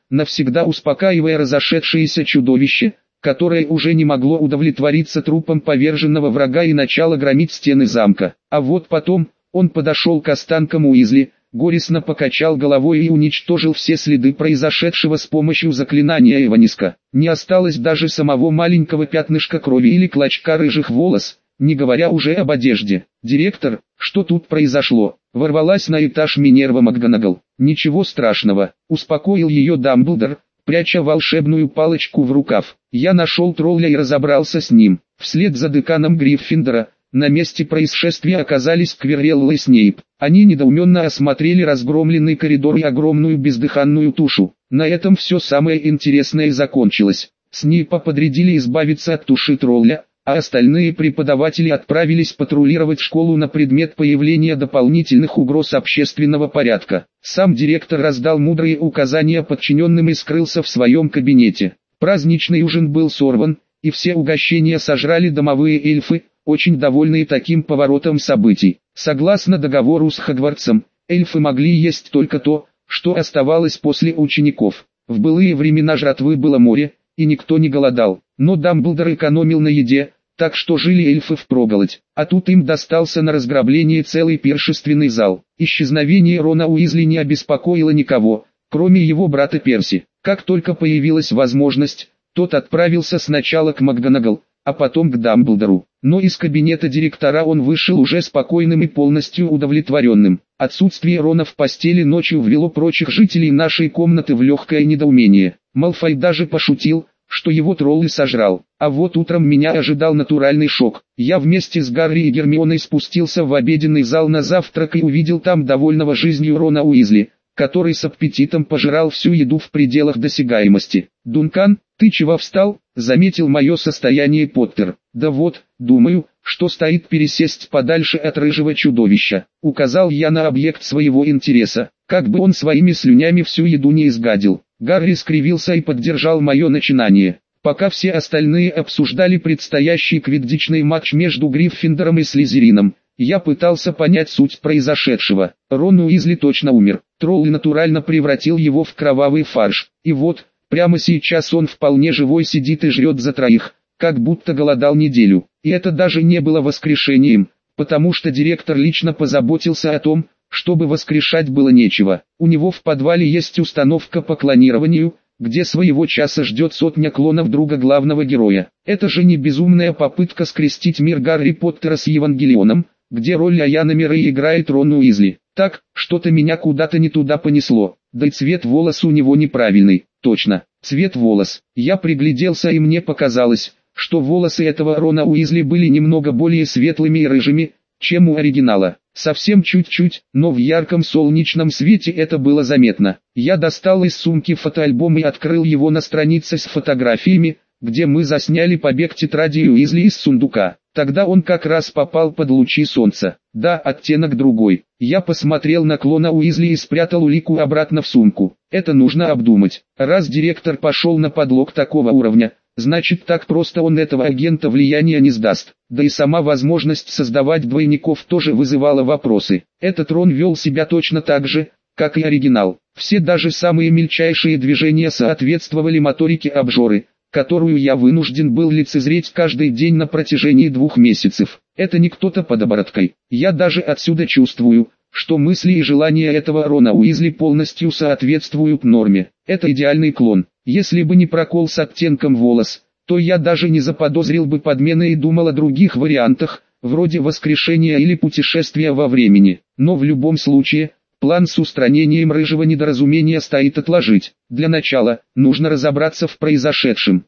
Speaker 1: навсегда успокаивая разошедшееся чудовище, которое уже не могло удовлетвориться трупом поверженного врага и начало громить стены замка. А вот потом, он подошел к останкам Уизли, горестно покачал головой и уничтожил все следы произошедшего с помощью заклинания Эваниска. Не осталось даже самого маленького пятнышка крови или клочка рыжих волос, не говоря уже об одежде. «Директор, что тут произошло?» Ворвалась на этаж Минерва МакГонагал. «Ничего страшного», успокоил ее Дамблдор, пряча волшебную палочку в рукав. «Я нашел тролля и разобрался с ним». Вслед за деканом Гриффиндора, на месте происшествия оказались Квиррелл и Снейп. Они недоуменно осмотрели разгромленный коридор и огромную бездыханную тушу. На этом все самое интересное закончилось. Снейпа подрядили избавиться от туши тролля, а остальные преподаватели отправились патрулировать школу на предмет появления дополнительных угроз общественного порядка. Сам директор раздал мудрые указания подчиненным и скрылся в своем кабинете. Праздничный ужин был сорван, и все угощения сожрали домовые эльфы, очень довольные таким поворотом событий. Согласно договору с Хогвартсом, эльфы могли есть только то, что оставалось после учеников. В былые времена жратвы было море, и никто не голодал. Но Дамблдор экономил на еде, так что жили эльфы впроголодь. А тут им достался на разграбление целый пиршественный зал. Исчезновение Рона Уизли не обеспокоило никого, кроме его брата Перси. Как только появилась возможность, тот отправился сначала к МакГонагал, а потом к Дамблдору. Но из кабинета директора он вышел уже спокойным и полностью удовлетворенным. Отсутствие Рона в постели ночью ввело прочих жителей нашей комнаты в легкое недоумение. Малфой даже пошутил, что его тролль и сожрал. А вот утром меня ожидал натуральный шок. Я вместе с Гарри и Гермионой спустился в обеденный зал на завтрак и увидел там довольного жизнью Рона Уизли, который с аппетитом пожирал всю еду в пределах досягаемости. «Дункан, ты чего встал?» — заметил мое состояние Поттер. «Да вот, думаю, что стоит пересесть подальше от рыжего чудовища», — указал я на объект своего интереса, как бы он своими слюнями всю еду не изгадил. Гарри скривился и поддержал мое начинание. Пока все остальные обсуждали предстоящий квиддичный матч между Гриффиндором и Слизерином, я пытался понять суть произошедшего. Рон Уизли точно умер. Тролль натурально превратил его в кровавый фарш. И вот, прямо сейчас он вполне живой сидит и жрет за троих, как будто голодал неделю. И это даже не было воскрешением, потому что директор лично позаботился о том, чтобы воскрешать было нечего. У него в подвале есть установка по клонированию, где своего часа ждет сотня клонов друга главного героя. Это же не безумная попытка скрестить мир Гарри Поттера с Евангелионом, где роль Аяна Мирей играет Рон Уизли. Так, что-то меня куда-то не туда понесло. Да и цвет волос у него неправильный. Точно, цвет волос. Я пригляделся и мне показалось, что волосы этого Рона Уизли были немного более светлыми и рыжими, чем у оригинала. Совсем чуть-чуть, но в ярком солнечном свете это было заметно. Я достал из сумки фотоальбом и открыл его на странице с фотографиями, где мы засняли побег тетради Уизли из сундука. Тогда он как раз попал под лучи солнца. Да, оттенок другой. Я посмотрел на клона Уизли и спрятал улику обратно в сумку. Это нужно обдумать. Раз директор пошел на подлог такого уровня, значит так просто он этого агента влияния не сдаст. Да и сама возможность создавать двойников тоже вызывала вопросы. Этот Рон вел себя точно так же, как и оригинал. Все даже самые мельчайшие движения соответствовали моторике обжоры, которую я вынужден был лицезреть каждый день на протяжении 2 месяцев. Это не кто-то под обороткой. Я даже отсюда чувствую, что мысли и желания этого Рона Уизли полностью соответствуют норме. Это идеальный клон. Если бы не прокол с оттенком волос, то я даже не заподозрил бы подмены и думал о других вариантах, вроде воскрешения или путешествия во времени. Но в любом случае, план с устранением рыжего недоразумения стоит отложить. Для начала, нужно разобраться в произошедшем.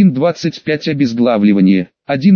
Speaker 1: 1.25 обезглавливание.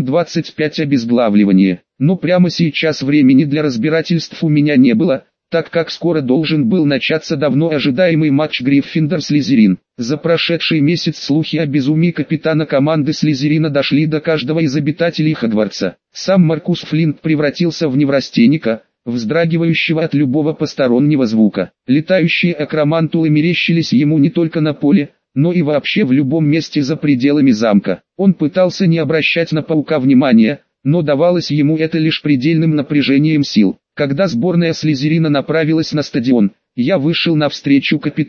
Speaker 1: 1.25 обезглавливание. Но прямо сейчас времени для разбирательств у меня не было, так как скоро должен был начаться давно ожидаемый матч Гриффиндор-Слизерин. За прошедший месяц слухи о безумии капитана команды Слизерина дошли до каждого из обитателей Хогвартса. Сам Маркус Флинт превратился в неврастенника, вздрагивающего от любого постороннего звука. Летающие акромантулы мерещились ему не только на поле, но и вообще в любом месте за пределами замка. Он пытался не обращать на паука внимания, но давалось ему это лишь предельным напряжением сил. Когда сборная Слизерина направилась на стадион, я вышел навстречу капитану.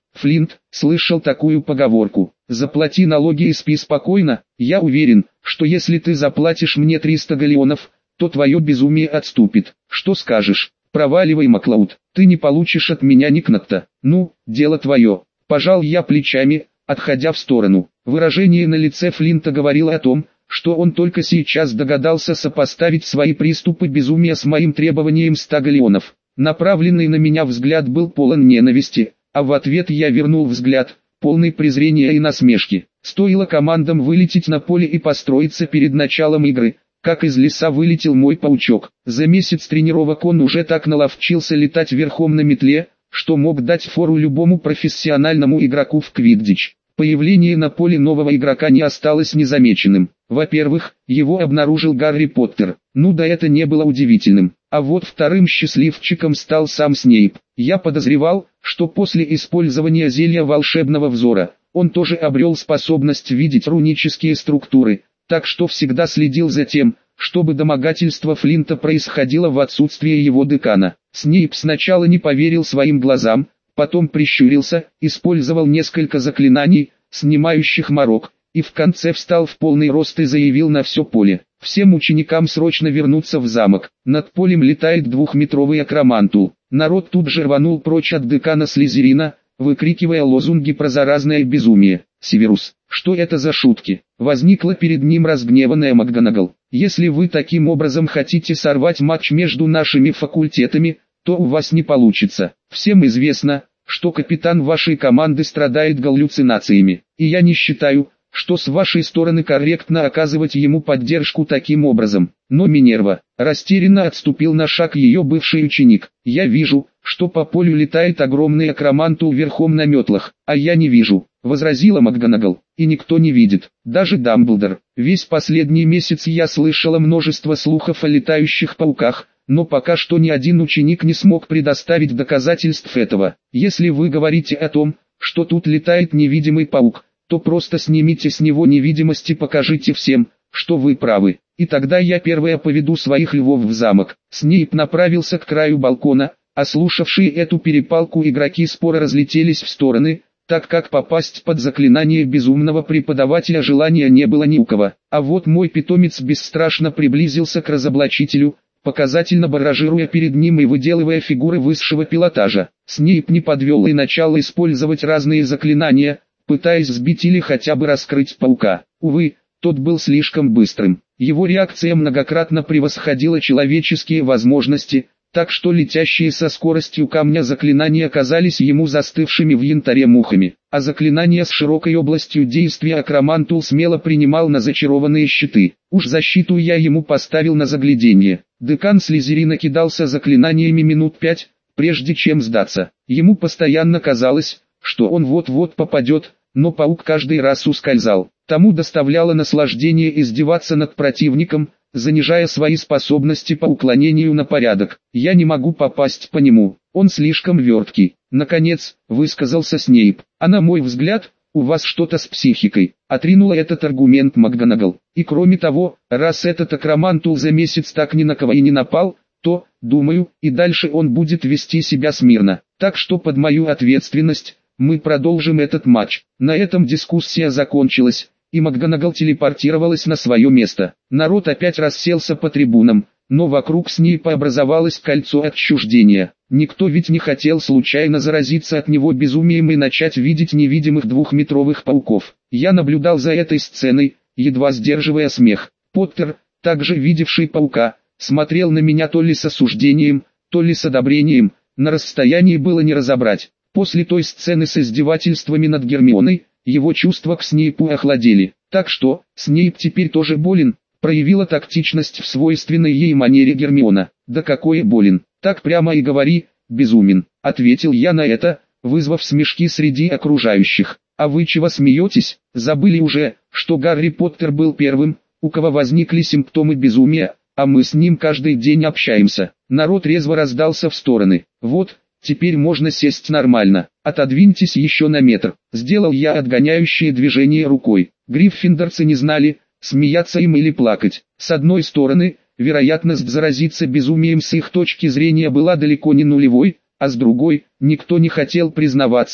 Speaker 1: Флинт слышал такую поговорку: «Заплати налоги и спи спокойно». Я уверен, что если ты заплатишь мне 300 галлеонов, то твое безумие отступит. Что скажешь? Проваливай, Маклауд, ты не получишь от меня ни кнопта. Ну, дело твое. Пожал я плечами, отходя в сторону. Выражение на лице Флинта говорило о том, что он только сейчас догадался сопоставить свои приступы безумия с моим требованием 100 галлеонов. Направленный на меня взгляд был полон ненависти, а в ответ я вернул взгляд, полный презрения и насмешки. Стоило командам вылететь на поле и построиться перед началом игры, как из леса вылетел мой паучок. За месяц тренировок он уже так наловчился летать верхом на метле, что мог дать фору любому профессиональному игроку в квиддич. Появление на поле нового игрока не осталось незамеченным. Во-первых, его обнаружил Гарри Поттер. Ну да, это не было удивительным. А вот вторым счастливчиком стал сам Снейп. Я подозревал, что после использования зелья волшебного взора, он тоже обрел способность видеть рунические структуры, так что всегда следил за тем, чтобы домогательство Флинта происходило в отсутствие его декана. Снейп сначала не поверил своим глазам, потом прищурился, использовал несколько заклинаний, снимающих морок, и в конце встал в полный рост и заявил на все поле: «Всем ученикам срочно вернуться в замок». Над полем летает двухметровый акромантул. Народ тут же рванул прочь от декана Слизерина, выкрикивая лозунги про заразное безумие. «Северус, что это за шутки?» Возникла перед ним разгневанная МакГонагал. «Если вы таким образом хотите сорвать матч между нашими факультетами, то у вас не получится. Всем известно, что капитан вашей команды страдает галлюцинациями, и я не считаю, что с вашей стороны корректно оказывать ему поддержку таким образом». Но Минерва растерянно отступил на шаг ее бывший ученик. «Я вижу, что по полю летает огромный акромантул верхом на метлах, а я не вижу», — возразила МакГонагал. «И никто не видит, даже Дамблдор. Весь последний месяц я слышала множество слухов о летающих пауках, но пока что ни один ученик не смог предоставить доказательств этого. Если вы говорите о том, что тут летает невидимый паук, то просто снимите с него невидимость и покажите всем, что вы правы, и тогда я первая поведу своих львов в замок». Снейп направился к краю балкона, а слушавшие эту перепалку игроки спора разлетелись в стороны, так как попасть под заклинание безумного преподавателя желания не было ни у кого. А вот мой питомец бесстрашно приблизился к разоблачителю, показательно баражируя перед ним и выделывая фигуры высшего пилотажа. Снейп не подвел и начал использовать разные заклинания, пытаясь сбить или хотя бы раскрыть паука. Увы, тот был слишком быстрым. Его реакция многократно превосходила человеческие возможности, так что летящие со скоростью камня заклинания оказались ему застывшими в янтаре мухами, а заклинания с широкой областью действия акромантул смело принимал на зачарованные щиты. Уж защиту я ему поставил на загляденье. Декан Слизерина кидался заклинаниями минут 5, прежде чем сдаться. Ему постоянно казалось, что он вот-вот попадет, но паук каждый раз ускользал. Тому доставляло наслаждение издеваться над противником, занижая свои способности по уклонению на порядок. «Я не могу попасть по нему, он слишком верткий», — наконец, высказался Снейп. «А на мой взгляд, у вас что-то с психикой», — отринула этот аргумент МакГонагал. «И кроме того, раз этот акромантул за месяц так ни на кого и не напал, то, думаю, и дальше он будет вести себя смирно. Так что под мою ответственность, мы продолжим этот матч». На этом дискуссия закончилась, и МакГонагал телепортировалась на свое место. Народ опять расселся по трибунам, но вокруг Снейпа образовалось кольцо отчуждения. Никто ведь не хотел случайно заразиться от него безумием и начать видеть невидимых двухметровых пауков. Я наблюдал за этой сценой, едва сдерживая смех. Поттер, также видевший паука, смотрел на меня то ли с осуждением, то ли с одобрением, на расстоянии было не разобрать. После той сцены с издевательствами над Гермионой, его чувства к Снейпу охладели. «Так что, Снейп теперь тоже болен?» — проявила тактичность в свойственной ей манере Гермиона. «Да какой болен? Так прямо и говори, безумен», — ответил я на это, вызвав смешки среди окружающих. «А вы чего смеетесь? Забыли уже, что Гарри Поттер был первым, у кого возникли симптомы безумия, а мы с ним каждый день общаемся». Народ резво раздался в стороны. «Вот, теперь можно сесть нормально. Отодвиньтесь еще на метр», — сделал я отгоняющее движение рукой. Гриффиндорцы не знали, смеяться им или плакать. С одной стороны, вероятность заразиться безумием с их точки зрения была далеко не нулевой, а с другой, никто не хотел признаваться,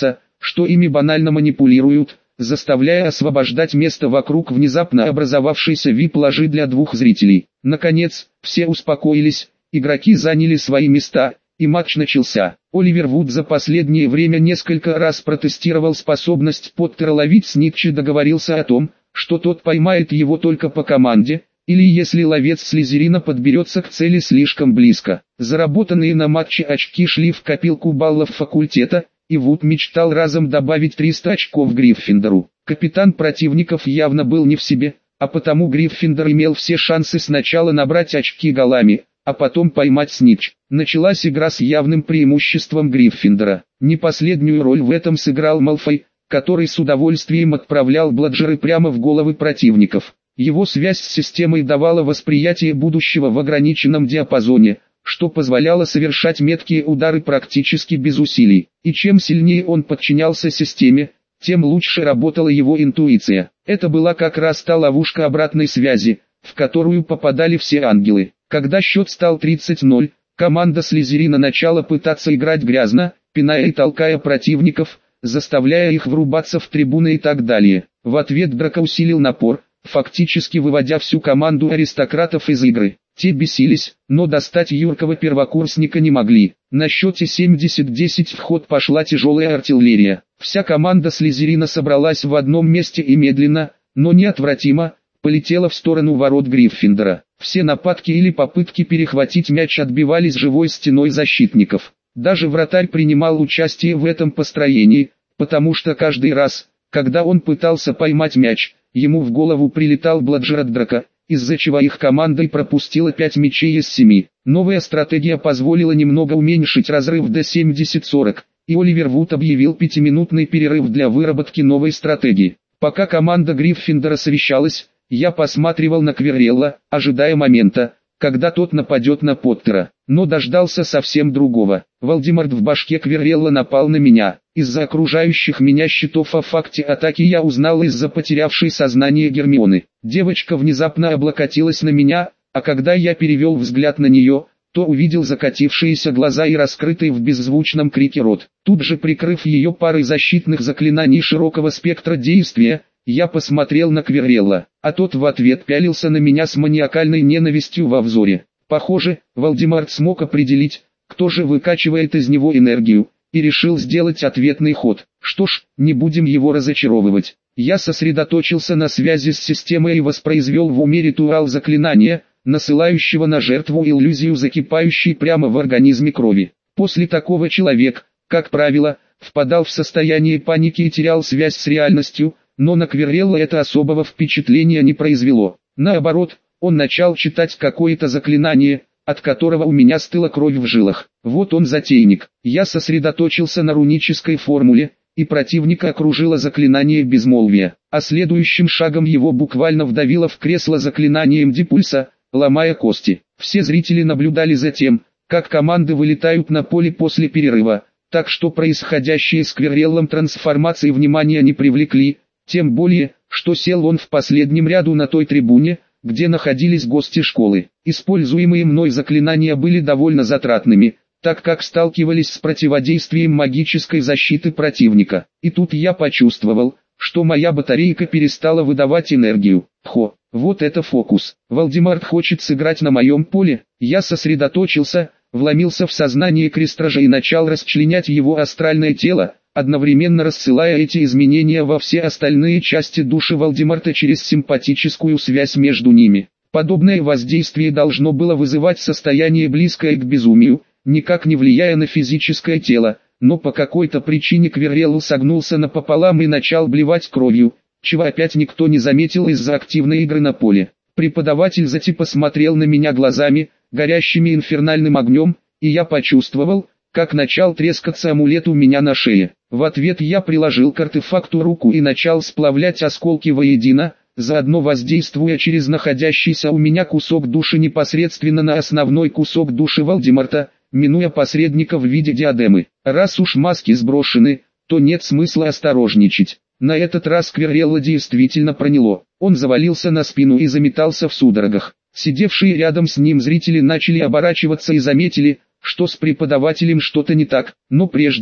Speaker 1: что ими банально манипулируют, заставляя освобождать место вокруг внезапно образовавшейся VIP-ложи для двух зрителей. Наконец, все успокоились, игроки заняли свои места, и матч начался. Оливер Вуд за последнее время несколько раз протестировал способность Поттера ловить снитча и договорился о том, что тот поймает его только по команде, или если ловец Слизерина подберется к цели слишком близко. Заработанные на матче очки шли в копилку баллов факультета, и Вуд мечтал разом добавить 300 очков Гриффиндору. Капитан противников явно был не в себе, а потому Гриффиндор имел все шансы сначала набрать очки голами, а потом поймать снитч. Началась игра с явным преимуществом Гриффиндора. Не последнюю роль в этом сыграл Малфой, который с удовольствием отправлял бладжеры прямо в головы противников. Его связь с системой давала восприятие будущего в ограниченном диапазоне, что позволяло совершать меткие удары практически без усилий. И чем сильнее он подчинялся системе, тем лучше работала его интуиция. Это была как раз та ловушка обратной связи, в которую попадали все ангелы. Когда счет стал 30-0, команда Слизерина начала пытаться играть грязно, пиная и толкая противников, заставляя их врубаться в трибуны и так далее. В ответ Драко усилил напор, фактически выводя всю команду аристократов из игры. Те бесились, но достать юркого первокурсника не могли. На счете 70-10 в ход пошла тяжелая артиллерия. Вся команда Слизерина собралась в одном месте и медленно, но неотвратимо, полетела в сторону ворот Гриффиндора. Все нападки или попытки перехватить мяч отбивались живой стеной защитников. Даже вратарь принимал участие в этом построении, потому что каждый раз, когда он пытался поймать мяч, ему в голову прилетал бладжер от Драко, из-за чего их командой пропустила 5 мячей из 7. Новая стратегия позволила немного уменьшить разрыв до 70-40, и Оливер Вуд объявил 5-минутный перерыв для выработки новой стратегии. Пока команда Гриффиндора совещалась, я посматривал на Квиррелла, ожидая момента, когда тот нападет на Поттера, но дождался совсем другого. Волдеморт в башке Квиррелла напал на меня. Из-за окружающих меня щитов о факте атаки я узнал из-за потерявшей сознание Гермионы. Девочка внезапно облокотилась на меня, а когда я перевел взгляд на нее, то увидел закатившиеся глаза и раскрытый в беззвучном крике рот. Тут же прикрыв ее парой защитных заклинаний широкого спектра действия, я посмотрел на Квиррелла, а тот в ответ пялился на меня с маниакальной ненавистью во взоре. Похоже, Волдеморт смог определить, кто же выкачивает из него энергию, и решил сделать ответный ход. Что ж, не будем его разочаровывать. Я сосредоточился на связи с системой и воспроизвел в уме ритуал заклинания, насылающего на жертву иллюзию закипающей прямо в организме крови. После такого человек, как правило, впадал в состояние паники и терял связь с реальностью, но на Квиррелла это особого впечатления не произвело. Наоборот, он начал читать какое-то заклинание, от которого у меня стыла кровь в жилах. Вот он затейник. Я сосредоточился на рунической формуле, и противника окружило заклинание безмолвия. А следующим шагом его буквально вдавило в кресло заклинанием Дипульса, ломая кости. Все зрители наблюдали за тем, как команды вылетают на поле после перерыва, так что происходящие с Квирреллом трансформации внимания не привлекли, тем более, что сел он в последнем ряду на той трибуне, где находились гости школы. Используемые мной заклинания были довольно затратными, так как сталкивались с противодействием магической защиты противника. И тут я почувствовал, что моя батарейка перестала выдавать энергию. Вот это фокус. Волдеморт хочет сыграть на моем поле. Я сосредоточился, вломился в сознание Крестража и начал расчленять его астральное тело, одновременно рассылая эти изменения во все остальные части души Волдеморта через симпатическую связь между ними. Подобное воздействие должно было вызывать состояние близкое к безумию, никак не влияя на физическое тело, но по какой-то причине Квиррелл согнулся напополам и начал блевать кровью, чего опять никто не заметил из-за активной игры на поле. Преподаватель затем посмотрел на меня глазами, горящими инфернальным огнем, и я почувствовал, как начал трескаться амулет у меня на шее. В ответ я приложил к артефакту руку и начал сплавлять осколки воедино, заодно воздействуя через находящийся у меня кусок души непосредственно на основной кусок души Волдеморта, минуя посредника в виде диадемы. Раз уж маски сброшены, то нет смысла осторожничать. На этот раз Квиррелла действительно проняло. Он завалился на спину и заметался в судорогах. Сидевшие рядом с ним зрители начали оборачиваться и заметили, что с преподавателем что-то не так, но прежде,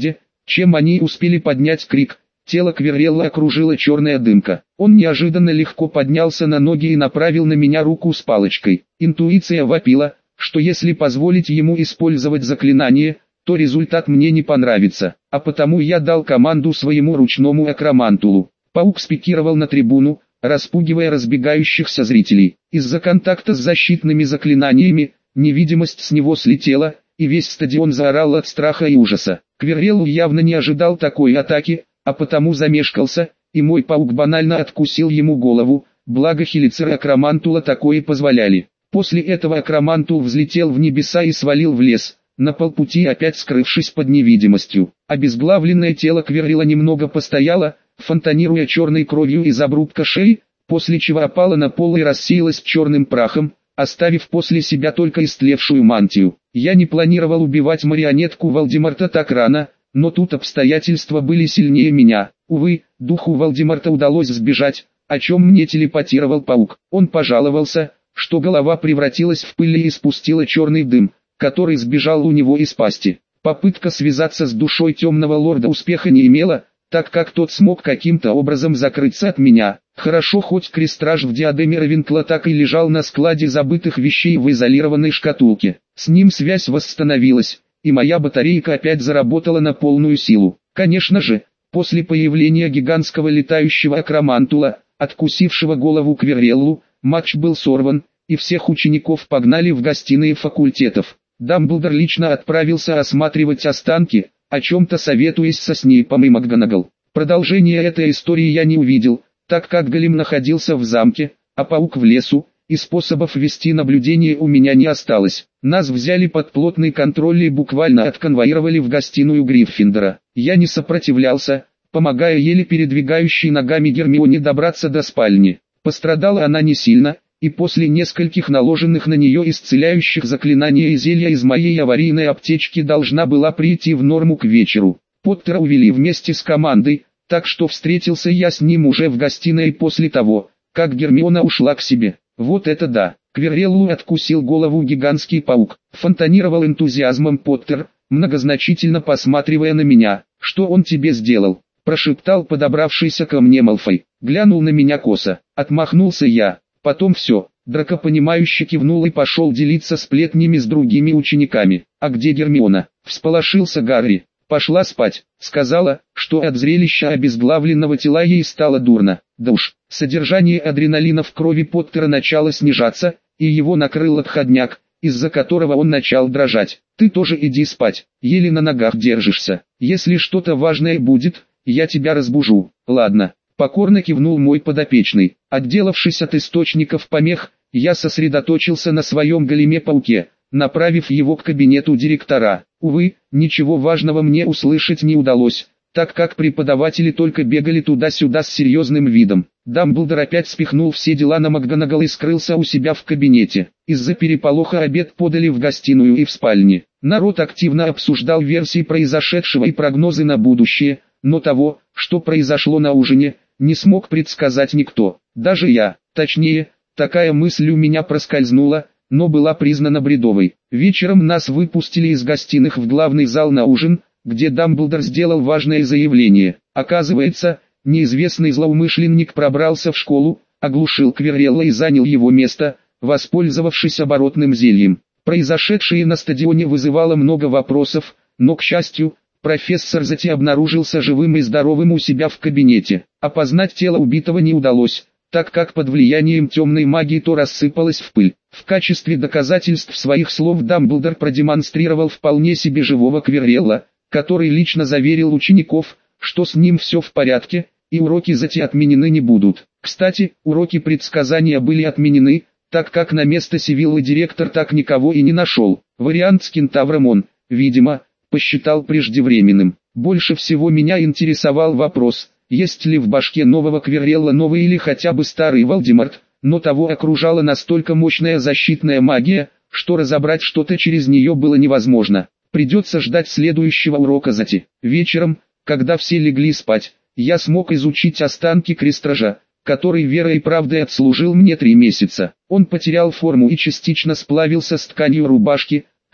Speaker 1: чем они успели поднять крик. Тело Квиррелла окружила черная дымка. Он неожиданно легко поднялся на ноги и направил на меня руку с палочкой. Интуиция вопила, что если позволить ему использовать заклинание, то результат мне не понравится, а потому я дал команду своему ручному акромантулу. Паук спикировал на трибуну, распугивая разбегающихся зрителей. Из-за контакта с защитными заклинаниями, невидимость с него слетела, и весь стадион заорал от страха и ужаса. Квиррелл явно не ожидал такой атаки, а потому замешкался, и мой паук банально откусил ему голову, благо хелицеры акромантула такое позволяли. После этого акромантул взлетел в небеса и свалил в лес, на полпути опять скрывшись под невидимостью. Обезглавленное тело Квиррелла немного постояло, фонтанируя черной кровью из обрубка шеи, после чего опало на пол и рассеялось черным прахом, оставив после себя только истлевшую мантию. Я не планировал убивать марионетку Волдеморта так рано, но тут обстоятельства были сильнее меня. Увы, духу Волдеморта удалось сбежать, о чем мне телепатировал паук. Он пожаловался, что голова превратилась в пыль и испустила черный дым, который сбежал у него из пасти. Попытка связаться с душой темного лорда успеха не имела, так как тот смог каким-то образом закрыться от меня. Хорошо, хоть крестраж в диадеме Равенкла так и лежал на складе забытых вещей в изолированной шкатулке. С ним связь восстановилась, и моя батарейка опять заработала на полную силу. Конечно же, после появления гигантского летающего акромантула, откусившего голову Квирреллу, матч был сорван, и всех учеников погнали в гостиные факультетов. Дамблдор лично отправился осматривать останки, о чем-то советуясь со Снейпом и МакГонагал. Продолжения этой истории я не увидел, так как Голем находился в замке, а паук в лесу, и способов вести наблюдение у меня не осталось. Нас взяли под плотный контроль и буквально отконвоировали в гостиную Гриффиндора. Я не сопротивлялся, помогая еле передвигающей ногами Гермионе добраться до спальни. Пострадала она не сильно, и после нескольких наложенных на нее исцеляющих заклинаний и зелья из моей аварийной аптечки должна была прийти в норму к вечеру. Поттера увели вместе с командой, так что встретился я с ним уже в гостиной после того, как Гермиона ушла к себе. Вот это да! Квирреллу откусил голову гигантский паук. Фонтанировал энтузиазмом Поттер, многозначительно посматривая на меня. «Что он тебе сделал?» – прошептал подобравшийся ко мне Малфой. Глянул на меня косо. Отмахнулся я. Потом все. Драко понимающе кивнул и пошел делиться сплетнями с другими учениками. «А где Гермиона?» – всполошился Гарри. «Пошла спать», — сказала, что от зрелища обезглавленного тела ей стало дурно. Да уж, содержание адреналина в крови Поттера начало снижаться, и его накрыл отходняк, из-за которого он начал дрожать. «Ты тоже иди спать, еле на ногах держишься. Если что-то важное будет, я тебя разбужу». «Ладно», — покорно кивнул мой подопечный. Отделавшись от источников помех, я сосредоточился на своем големе-пауке, направив его к кабинету директора. Увы, ничего важного мне услышать не удалось, так как преподаватели только бегали туда-сюда с серьезным видом. Дамблдор опять спихнул все дела на МакГонагал и скрылся у себя в кабинете. Из-за переполоха обед подали в гостиную и в спальне. Народ активно обсуждал версии произошедшего и прогнозы на будущее, но того, что произошло на ужине, не смог предсказать никто. Даже я, точнее, такая мысль у меня проскользнула, но была признана бредовой. Вечером нас выпустили из гостиных в главный зал на ужин, где Дамблдор сделал важное заявление. Оказывается, неизвестный злоумышленник пробрался в школу, оглушил Квиррелла и занял его место, воспользовавшись оборотным зельем. Произошедшее на стадионе вызывало много вопросов, но, к счастью, профессор Зати обнаружился живым и здоровым у себя в кабинете. Опознать тело убитого не удалось, так как под влиянием темной магии то рассыпалось в пыль. В качестве доказательств своих слов Дамблдор продемонстрировал вполне себе живого Квиррелла, который лично заверил учеников, что с ним все в порядке, и уроки Зати отменены не будут. Кстати, уроки предсказания были отменены, так как на место Сивиллы директор так никого и не нашел. Вариант с кентавром он, видимо, посчитал преждевременным. Больше всего меня интересовал вопрос, есть ли в башке нового Квиррелла новый или хотя бы старый Волдеморт, но того окружала настолько мощная защитная магия, что разобрать что-то через нее было невозможно. Придется ждать следующего урока Зати. Вечером, когда все легли спать, я смог изучить останки крестража, который верой и правдой отслужил мне 3 месяца. Он потерял форму и частично сплавился с тканью рубашки,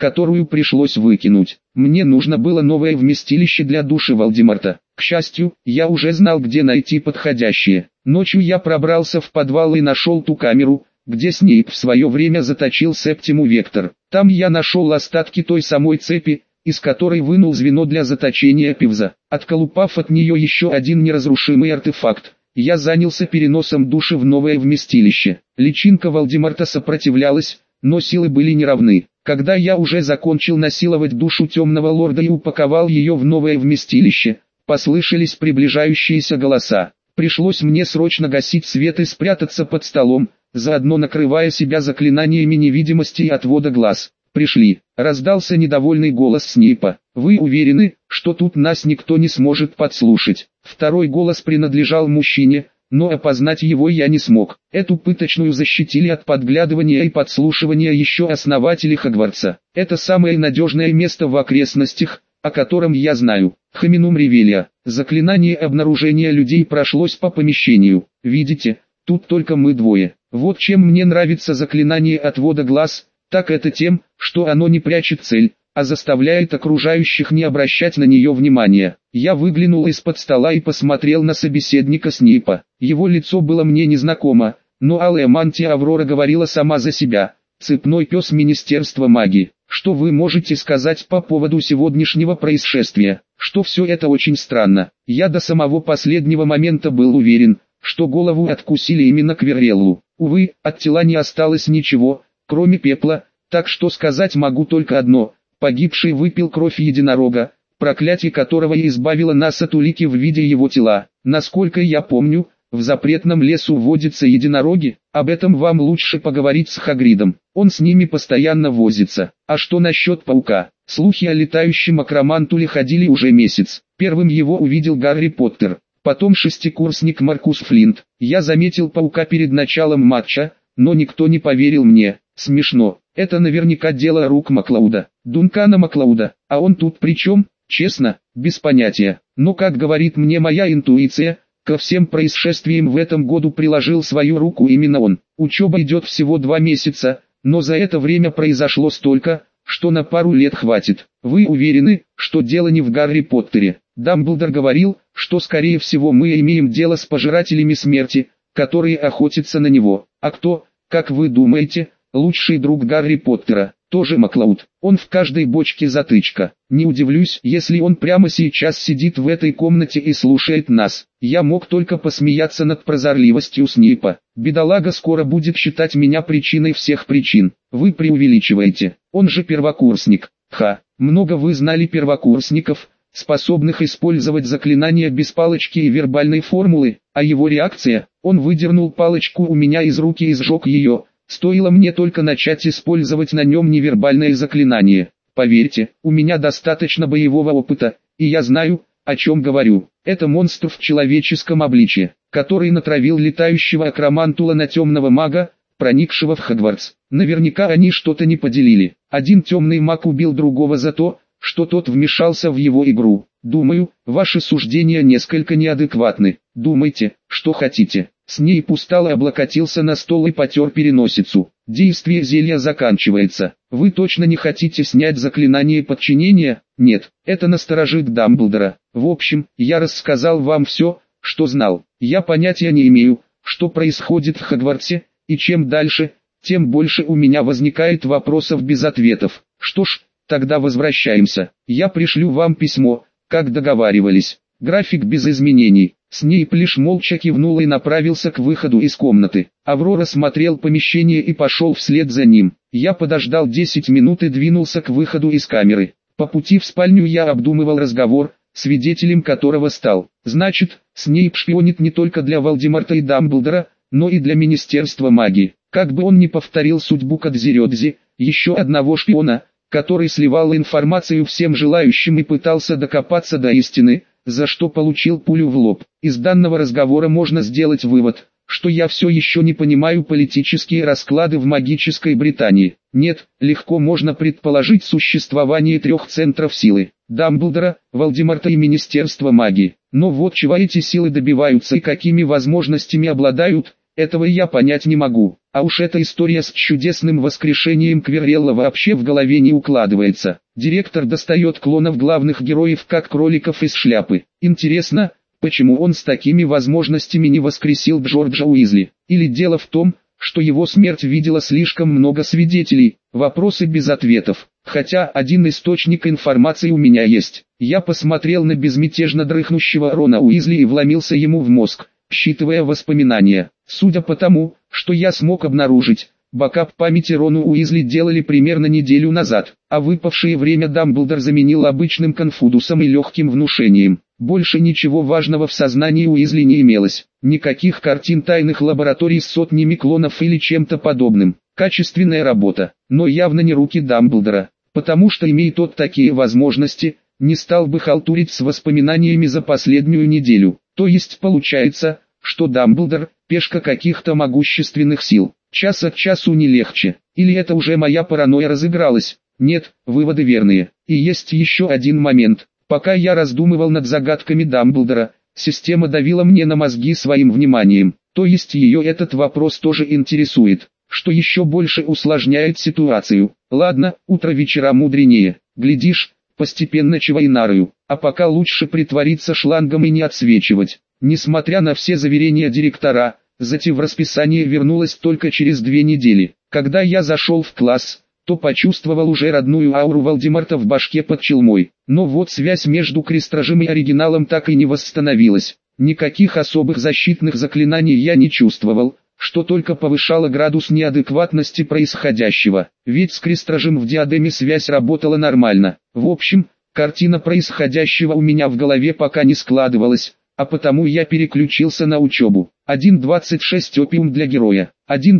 Speaker 1: которую пришлось выкинуть. Мне нужно было новое вместилище для души Волдеморта. К счастью, я уже знал, где найти подходящее. Ночью я пробрался в подвал и нашел ту камеру, где Снейп в свое время заточил Септиму Вектор. Там я нашел остатки той самой цепи, из которой вынул звено для заточения Пивза. Отколупав от нее еще один неразрушимый артефакт, я занялся переносом души в новое вместилище. Личинка Волдеморта сопротивлялась, но силы были неравны. Когда я уже закончил насиловать душу темного лорда и упаковал ее в новое вместилище, послышались приближающиеся голоса. Пришлось мне срочно гасить свет и спрятаться под столом, заодно накрывая себя заклинаниями невидимости и отвода глаз. «Пришли», — раздался недовольный голос Снейпа. «Вы уверены, что тут нас никто не сможет подслушать?» Второй голос принадлежал мужчине, но опознать его я не смог. Эту пыточную защитили от подглядывания и подслушивания еще основатели Хогвартса. Это самое надежное место в окрестностях, о котором я знаю. Хоминум Ревелия. Заклинание обнаружения людей прошлось по помещению. Видите, тут только мы двое. Вот чем мне нравится заклинание отвода глаз, так это тем, что оно не прячет цель, а заставляет окружающих не обращать на нее внимания. Я выглянул из-под стола и посмотрел на собеседника Снейпа. Его лицо было мне незнакомо, но алая мантия Аврора говорила сама за себя. Цепной пес Министерства магии. Что вы можете сказать по поводу сегодняшнего происшествия? Что все это очень странно. Я до самого последнего момента был уверен, что голову откусили именно Квирреллу. Увы, от тела не осталось ничего, кроме пепла, так что сказать могу только одно. Погибший выпил кровь единорога, проклятие которого и избавило нас от улики в виде его тела. Насколько я помню, в запретном лесу водятся единороги, об этом вам лучше поговорить с Хагридом. Он с ними постоянно возится. А что насчет паука? Слухи о летающем акромантуле ходили уже месяц. Первым его увидел Гарри Поттер, потом шестикурсник Маркус Флинт. Я заметил паука перед началом матча, но никто не поверил мне. Смешно. Это наверняка дело рук Маклауда, Дункана Маклауда, а он тут при чем? Честно, без понятия. Но как говорит мне моя интуиция, ко всем происшествиям в этом году приложил свою руку именно он. Учеба идет всего 2 месяца, но за это время произошло столько, что на пару лет хватит. Вы уверены, что дело не в Гарри Поттере? Дамблдор говорил, что скорее всего мы имеем дело с пожирателями смерти, которые охотятся на него. А кто, как вы думаете, лучший друг Гарри Поттера? Тоже Маклауд. Он в каждой бочке затычка. Не удивлюсь, если он прямо сейчас сидит в этой комнате и слушает нас. Я мог только посмеяться над прозорливостью Снейпа. Бедолага скоро будет считать меня причиной всех причин. Вы преувеличиваете. Он же первокурсник. Ха, много вы знали первокурсников, способных использовать заклинания без палочки и вербальной формулы, а его реакция, он выдернул палочку у меня из руки и сжег ее. Стоило мне только начать использовать на нем невербальное заклинание. Поверьте, у меня достаточно боевого опыта, и я знаю, о чем говорю. Это монстр в человеческом обличье, который натравил летающего акромантула на темного мага, проникшего в Хогвартс. Наверняка они что-то не поделили. Один темный маг убил другого за то, что тот вмешался в его игру. Думаю, ваши суждения несколько неадекватны. Думайте, что хотите. Снейп устало облокотился на стол и потер переносицу. Действие зелья заканчивается. Вы точно не хотите снять заклинание подчинения? Нет, это насторожит Дамблдора. В общем, я рассказал вам все, что знал. Я понятия не имею, что происходит в Хогвартсе, и чем дальше, тем больше у меня возникает вопросов без ответов. Что ж, тогда возвращаемся. Я пришлю вам письмо, как договаривались. График без изменений. Снейп лишь молча кивнул и направился к выходу из комнаты. Аврора смотрел помещение и пошел вслед за ним. Я подождал 10 минут и двинулся к выходу из камеры. По пути в спальню я обдумывал разговор, свидетелем которого стал. Значит, Снейп шпионит не только для Волдеморта и Дамблдора, но и для Министерства магии. Как бы он ни повторил судьбу Кадзирёдзи, еще одного шпиона, который сливал информацию всем желающим и пытался докопаться до истины, за что получил пулю в лоб. Из данного разговора можно сделать вывод, что я все еще не понимаю политические расклады в магической Британии. Нет, легко можно предположить существование 3 центров силы: Дамблдора, Волдеморта и Министерства магии. Но вот чего эти силы добиваются и какими возможностями обладают, этого я понять не могу. А уж эта история с чудесным воскрешением Квиррелла вообще в голове не укладывается. Директор достает клонов главных героев как кроликов из шляпы. Интересно, почему он с такими возможностями не воскресил Джорджа Уизли? Или дело в том, что его смерть видела слишком много свидетелей? Вопросы без ответов. Хотя один источник информации у меня есть. Я посмотрел на безмятежно дрыхнущего Рона Уизли и вломился ему в мозг, считывая воспоминания. Судя по тому, что я смог обнаружить, бэкап памяти Рону Уизли делали примерно неделю назад, а выпавшее время Дамблдор заменил обычным конфудусом и легким внушением. Больше ничего важного в сознании Уизли не имелось. Никаких картин тайных лабораторий с сотнями клонов или чем-то подобным. Качественная работа, но явно не руки Дамблдора, потому что, имея тот такие возможности, не стал бы халтурить с воспоминаниями за последнюю неделю. То есть получается, что Дамблдор – пешка каких-то могущественных сил. Час от часу не легче. Или это уже моя паранойя разыгралась? Нет, выводы верные. И есть еще один момент. Пока я раздумывал над загадками Дамблдора, система давила мне на мозги своим вниманием. То есть ее этот вопрос тоже интересует, что еще больше усложняет ситуацию. Ладно, утро вечера мудренее. Глядишь, постепенно чвайнарою. А пока лучше притвориться шлангом и не отсвечивать. Несмотря на все заверения директора, затем в расписание вернулась только через 2 недели. Когда я зашел в класс, то почувствовал уже родную ауру Волдеморта в башке под челмой. Но вот связь между крестражем и оригиналом так и не восстановилась. Никаких особых защитных заклинаний я не чувствовал, что только повышало градус неадекватности происходящего. Ведь с крестражем в диадеме связь работала нормально. В общем, картина происходящего у меня в голове пока не складывалась, а потому я переключился на учебу. 1.26 опиум для героя.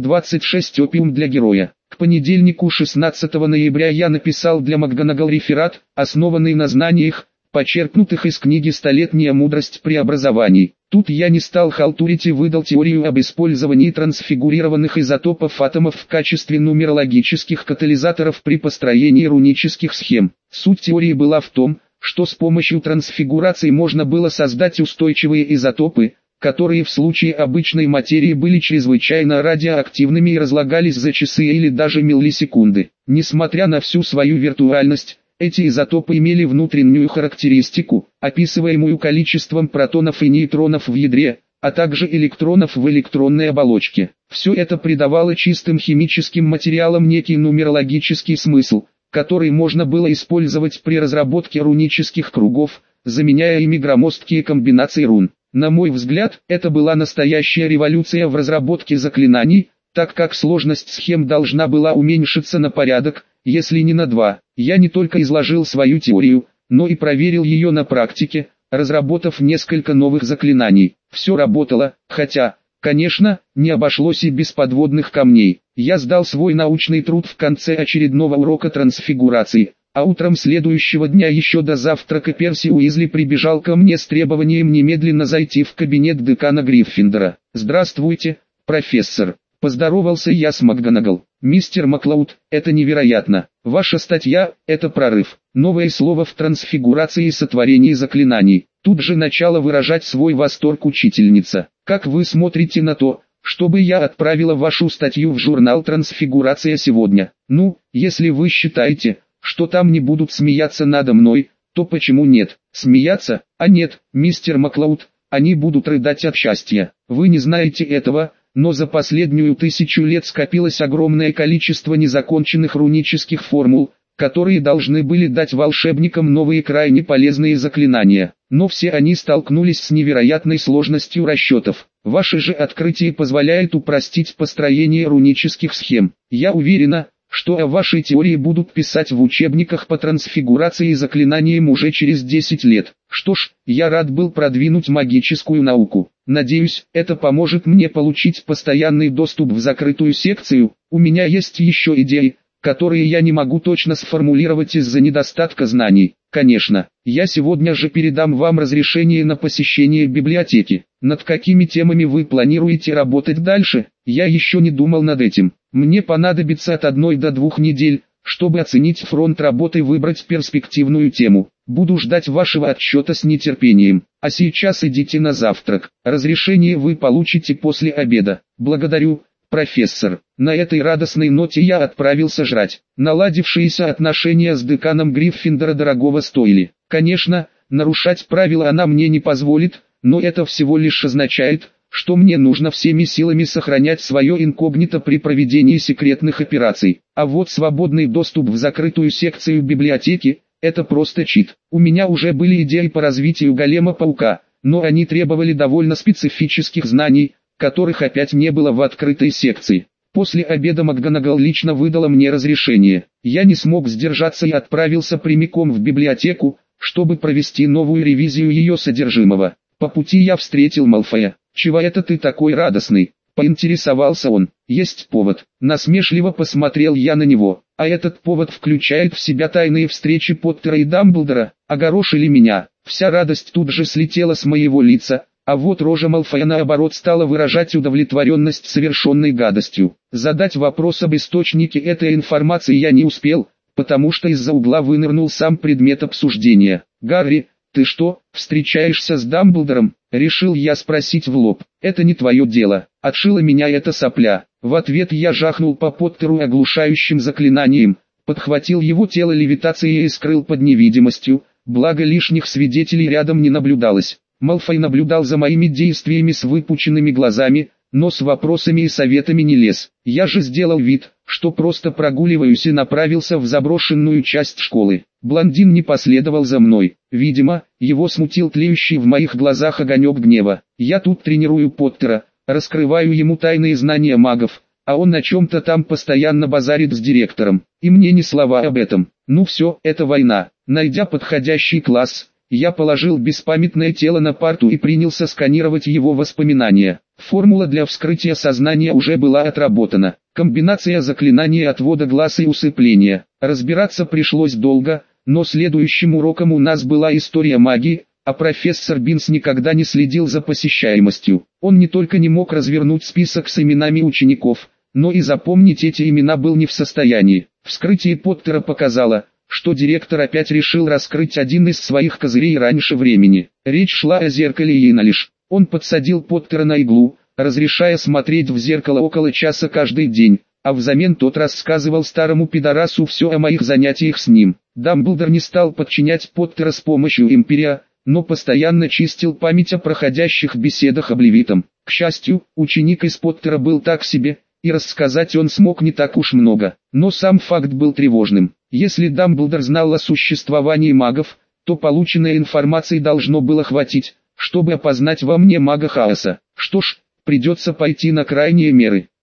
Speaker 1: 1.26 опиум для героя. К понедельнику 16 ноября я написал для МакГонагал реферат, основанный на знаниях, почерпнутых из книги «Столетняя мудрость преобразований». Тут я не стал халтурить и выдал теорию об использовании трансфигурированных изотопов атомов в качестве нумерологических катализаторов при построении рунических схем. Суть теории была в том, что с помощью трансфигурации можно было создать устойчивые изотопы, которые в случае обычной материи были чрезвычайно радиоактивными и разлагались за часы или даже миллисекунды. Несмотря на всю свою виртуальность, эти изотопы имели внутреннюю характеристику, описываемую количеством протонов и нейтронов в ядре, а также электронов в электронной оболочке. Все это придавало чистым химическим материалам некий нумерологический смысл, который можно было использовать при разработке рунических кругов, заменяя ими громоздкие комбинации рун. На мой взгляд, это была настоящая революция в разработке заклинаний, так как сложность схем должна была уменьшиться на порядок, если не на 2. Я не только изложил свою теорию, но и проверил ее на практике, разработав несколько новых заклинаний. Все работало, хотя, конечно, не обошлось и без подводных камней. Я сдал свой научный труд в конце очередного урока трансфигурации, а утром следующего дня еще до завтрака Перси Уизли прибежал ко мне с требованием немедленно зайти в кабинет декана Гриффиндора. «Здравствуйте, профессор», — поздоровался я с МакГонагал. «Мистер Маклауд, это невероятно. Ваша статья — это прорыв. Новое слово в трансфигурации и сотворении заклинаний». Тут же начала выражать свой восторг учительница. «Как вы смотрите на то, чтобы я отправила вашу статью в журнал «Трансфигурация» сегодня? Ну, если вы считаете, что там не будут смеяться надо мной, то почему нет? Смеяться? А нет, мистер Маклауд, они будут рыдать от счастья. Вы не знаете этого, но за последнюю 1000 лет скопилось огромное количество незаконченных рунических формул, которые должны были дать волшебникам новые крайне полезные заклинания. Но все они столкнулись с невероятной сложностью расчетов. Ваше же открытие позволяет упростить построение рунических схем. Я уверена, что о вашей теории будут писать в учебниках по трансфигурации и заклинаниям уже через 10 лет. Что ж, я рад был продвинуть магическую науку. Надеюсь, это поможет мне получить постоянный доступ в закрытую секцию. У меня есть еще идеи, которые я не могу точно сформулировать из-за недостатка знаний. Конечно, я сегодня же передам вам разрешение на посещение библиотеки. Над какими темами вы планируете работать дальше? Я еще не думал над этим. Мне понадобится от 1 до 2 недель, чтобы оценить фронт работы и выбрать перспективную тему. Буду ждать вашего отчета с нетерпением. А сейчас идите на завтрак. Разрешение вы получите после обеда. Благодарю, профессор». На этой радостной ноте я отправился жрать. Наладившиеся отношения с деканом Гриффиндора дорогого стоили. Конечно, нарушать правила она мне не позволит, но это всего лишь означает, что мне нужно всеми силами сохранять свое инкогнито при проведении секретных операций. А вот свободный доступ в закрытую секцию библиотеки – это просто чит. У меня уже были идеи по развитию голема-паука, но они требовали довольно специфических знаний, которых опять не было в открытой секции. После обеда МакГонагал лично выдала мне разрешение. Я не смог сдержаться и отправился прямиком в библиотеку, чтобы провести новую ревизию ее содержимого. По пути я встретил Малфоя. «Чего это ты такой радостный?» — поинтересовался он. «Есть повод». Насмешливо посмотрел я на него. «А этот повод включает в себя тайные встречи Поттера и Дамблдора, огорошили меня». Вся радость тут же слетела с моего лица, а вот рожа Малфоя наоборот стала выражать удовлетворенность совершенной гадостью. Задать вопрос об источнике этой информации я не успел, потому что из-за угла вынырнул сам предмет обсуждения. «Гарри, ты что, встречаешься с Дамблдором?» — решил я спросить в лоб. «Это не твое дело», — отшила меня эта сопля. В ответ я жахнул по Поттеру оглушающим заклинанием, подхватил его тело левитацией и скрыл под невидимостью, благо лишних свидетелей рядом не наблюдалось. Малфой наблюдал за моими действиями с выпученными глазами, но с вопросами и советами не лез. Я же сделал вид, что просто прогуливаюсь и направился в заброшенную часть школы. Блондин не последовал за мной. Видимо, его смутил тлеющий в моих глазах огонек гнева. Я тут тренирую Поттера, раскрываю ему тайные знания магов, а он на чем-то там постоянно базарит с директором. И мне ни слова об этом. Ну все, это война. Найдя подходящий класс, я положил беспамятное тело на парту и принялся сканировать его воспоминания. Формула для вскрытия сознания уже была отработана. Комбинация заклинаний отвода глаз и усыпления. Разбираться пришлось долго, но следующим уроком у нас была история магии, а профессор Бинс никогда не следил за посещаемостью. Он не только не мог развернуть список с именами учеников, но и запомнить эти имена был не в состоянии. Вскрытие Поттера показало, что директор опять решил раскрыть один из своих козырей раньше времени. Речь шла о зеркале Йеннелиш. Он подсадил Поттера на иглу, разрешая смотреть в зеркало около часа каждый день, а взамен тот рассказывал старому пидорасу все о моих занятиях с ним. Дамблдор не стал подчинять Поттера с помощью Империя, но постоянно чистил память о проходящих беседах обливитом. К счастью, ученик из Поттера был так себе, и рассказать он смог не так уж много, но сам факт был тревожным. Если Дамблдор знал о существовании магов, то полученной информации должно было хватить, чтобы опознать во мне мага хаоса. Что ж, придется пойти на крайние меры.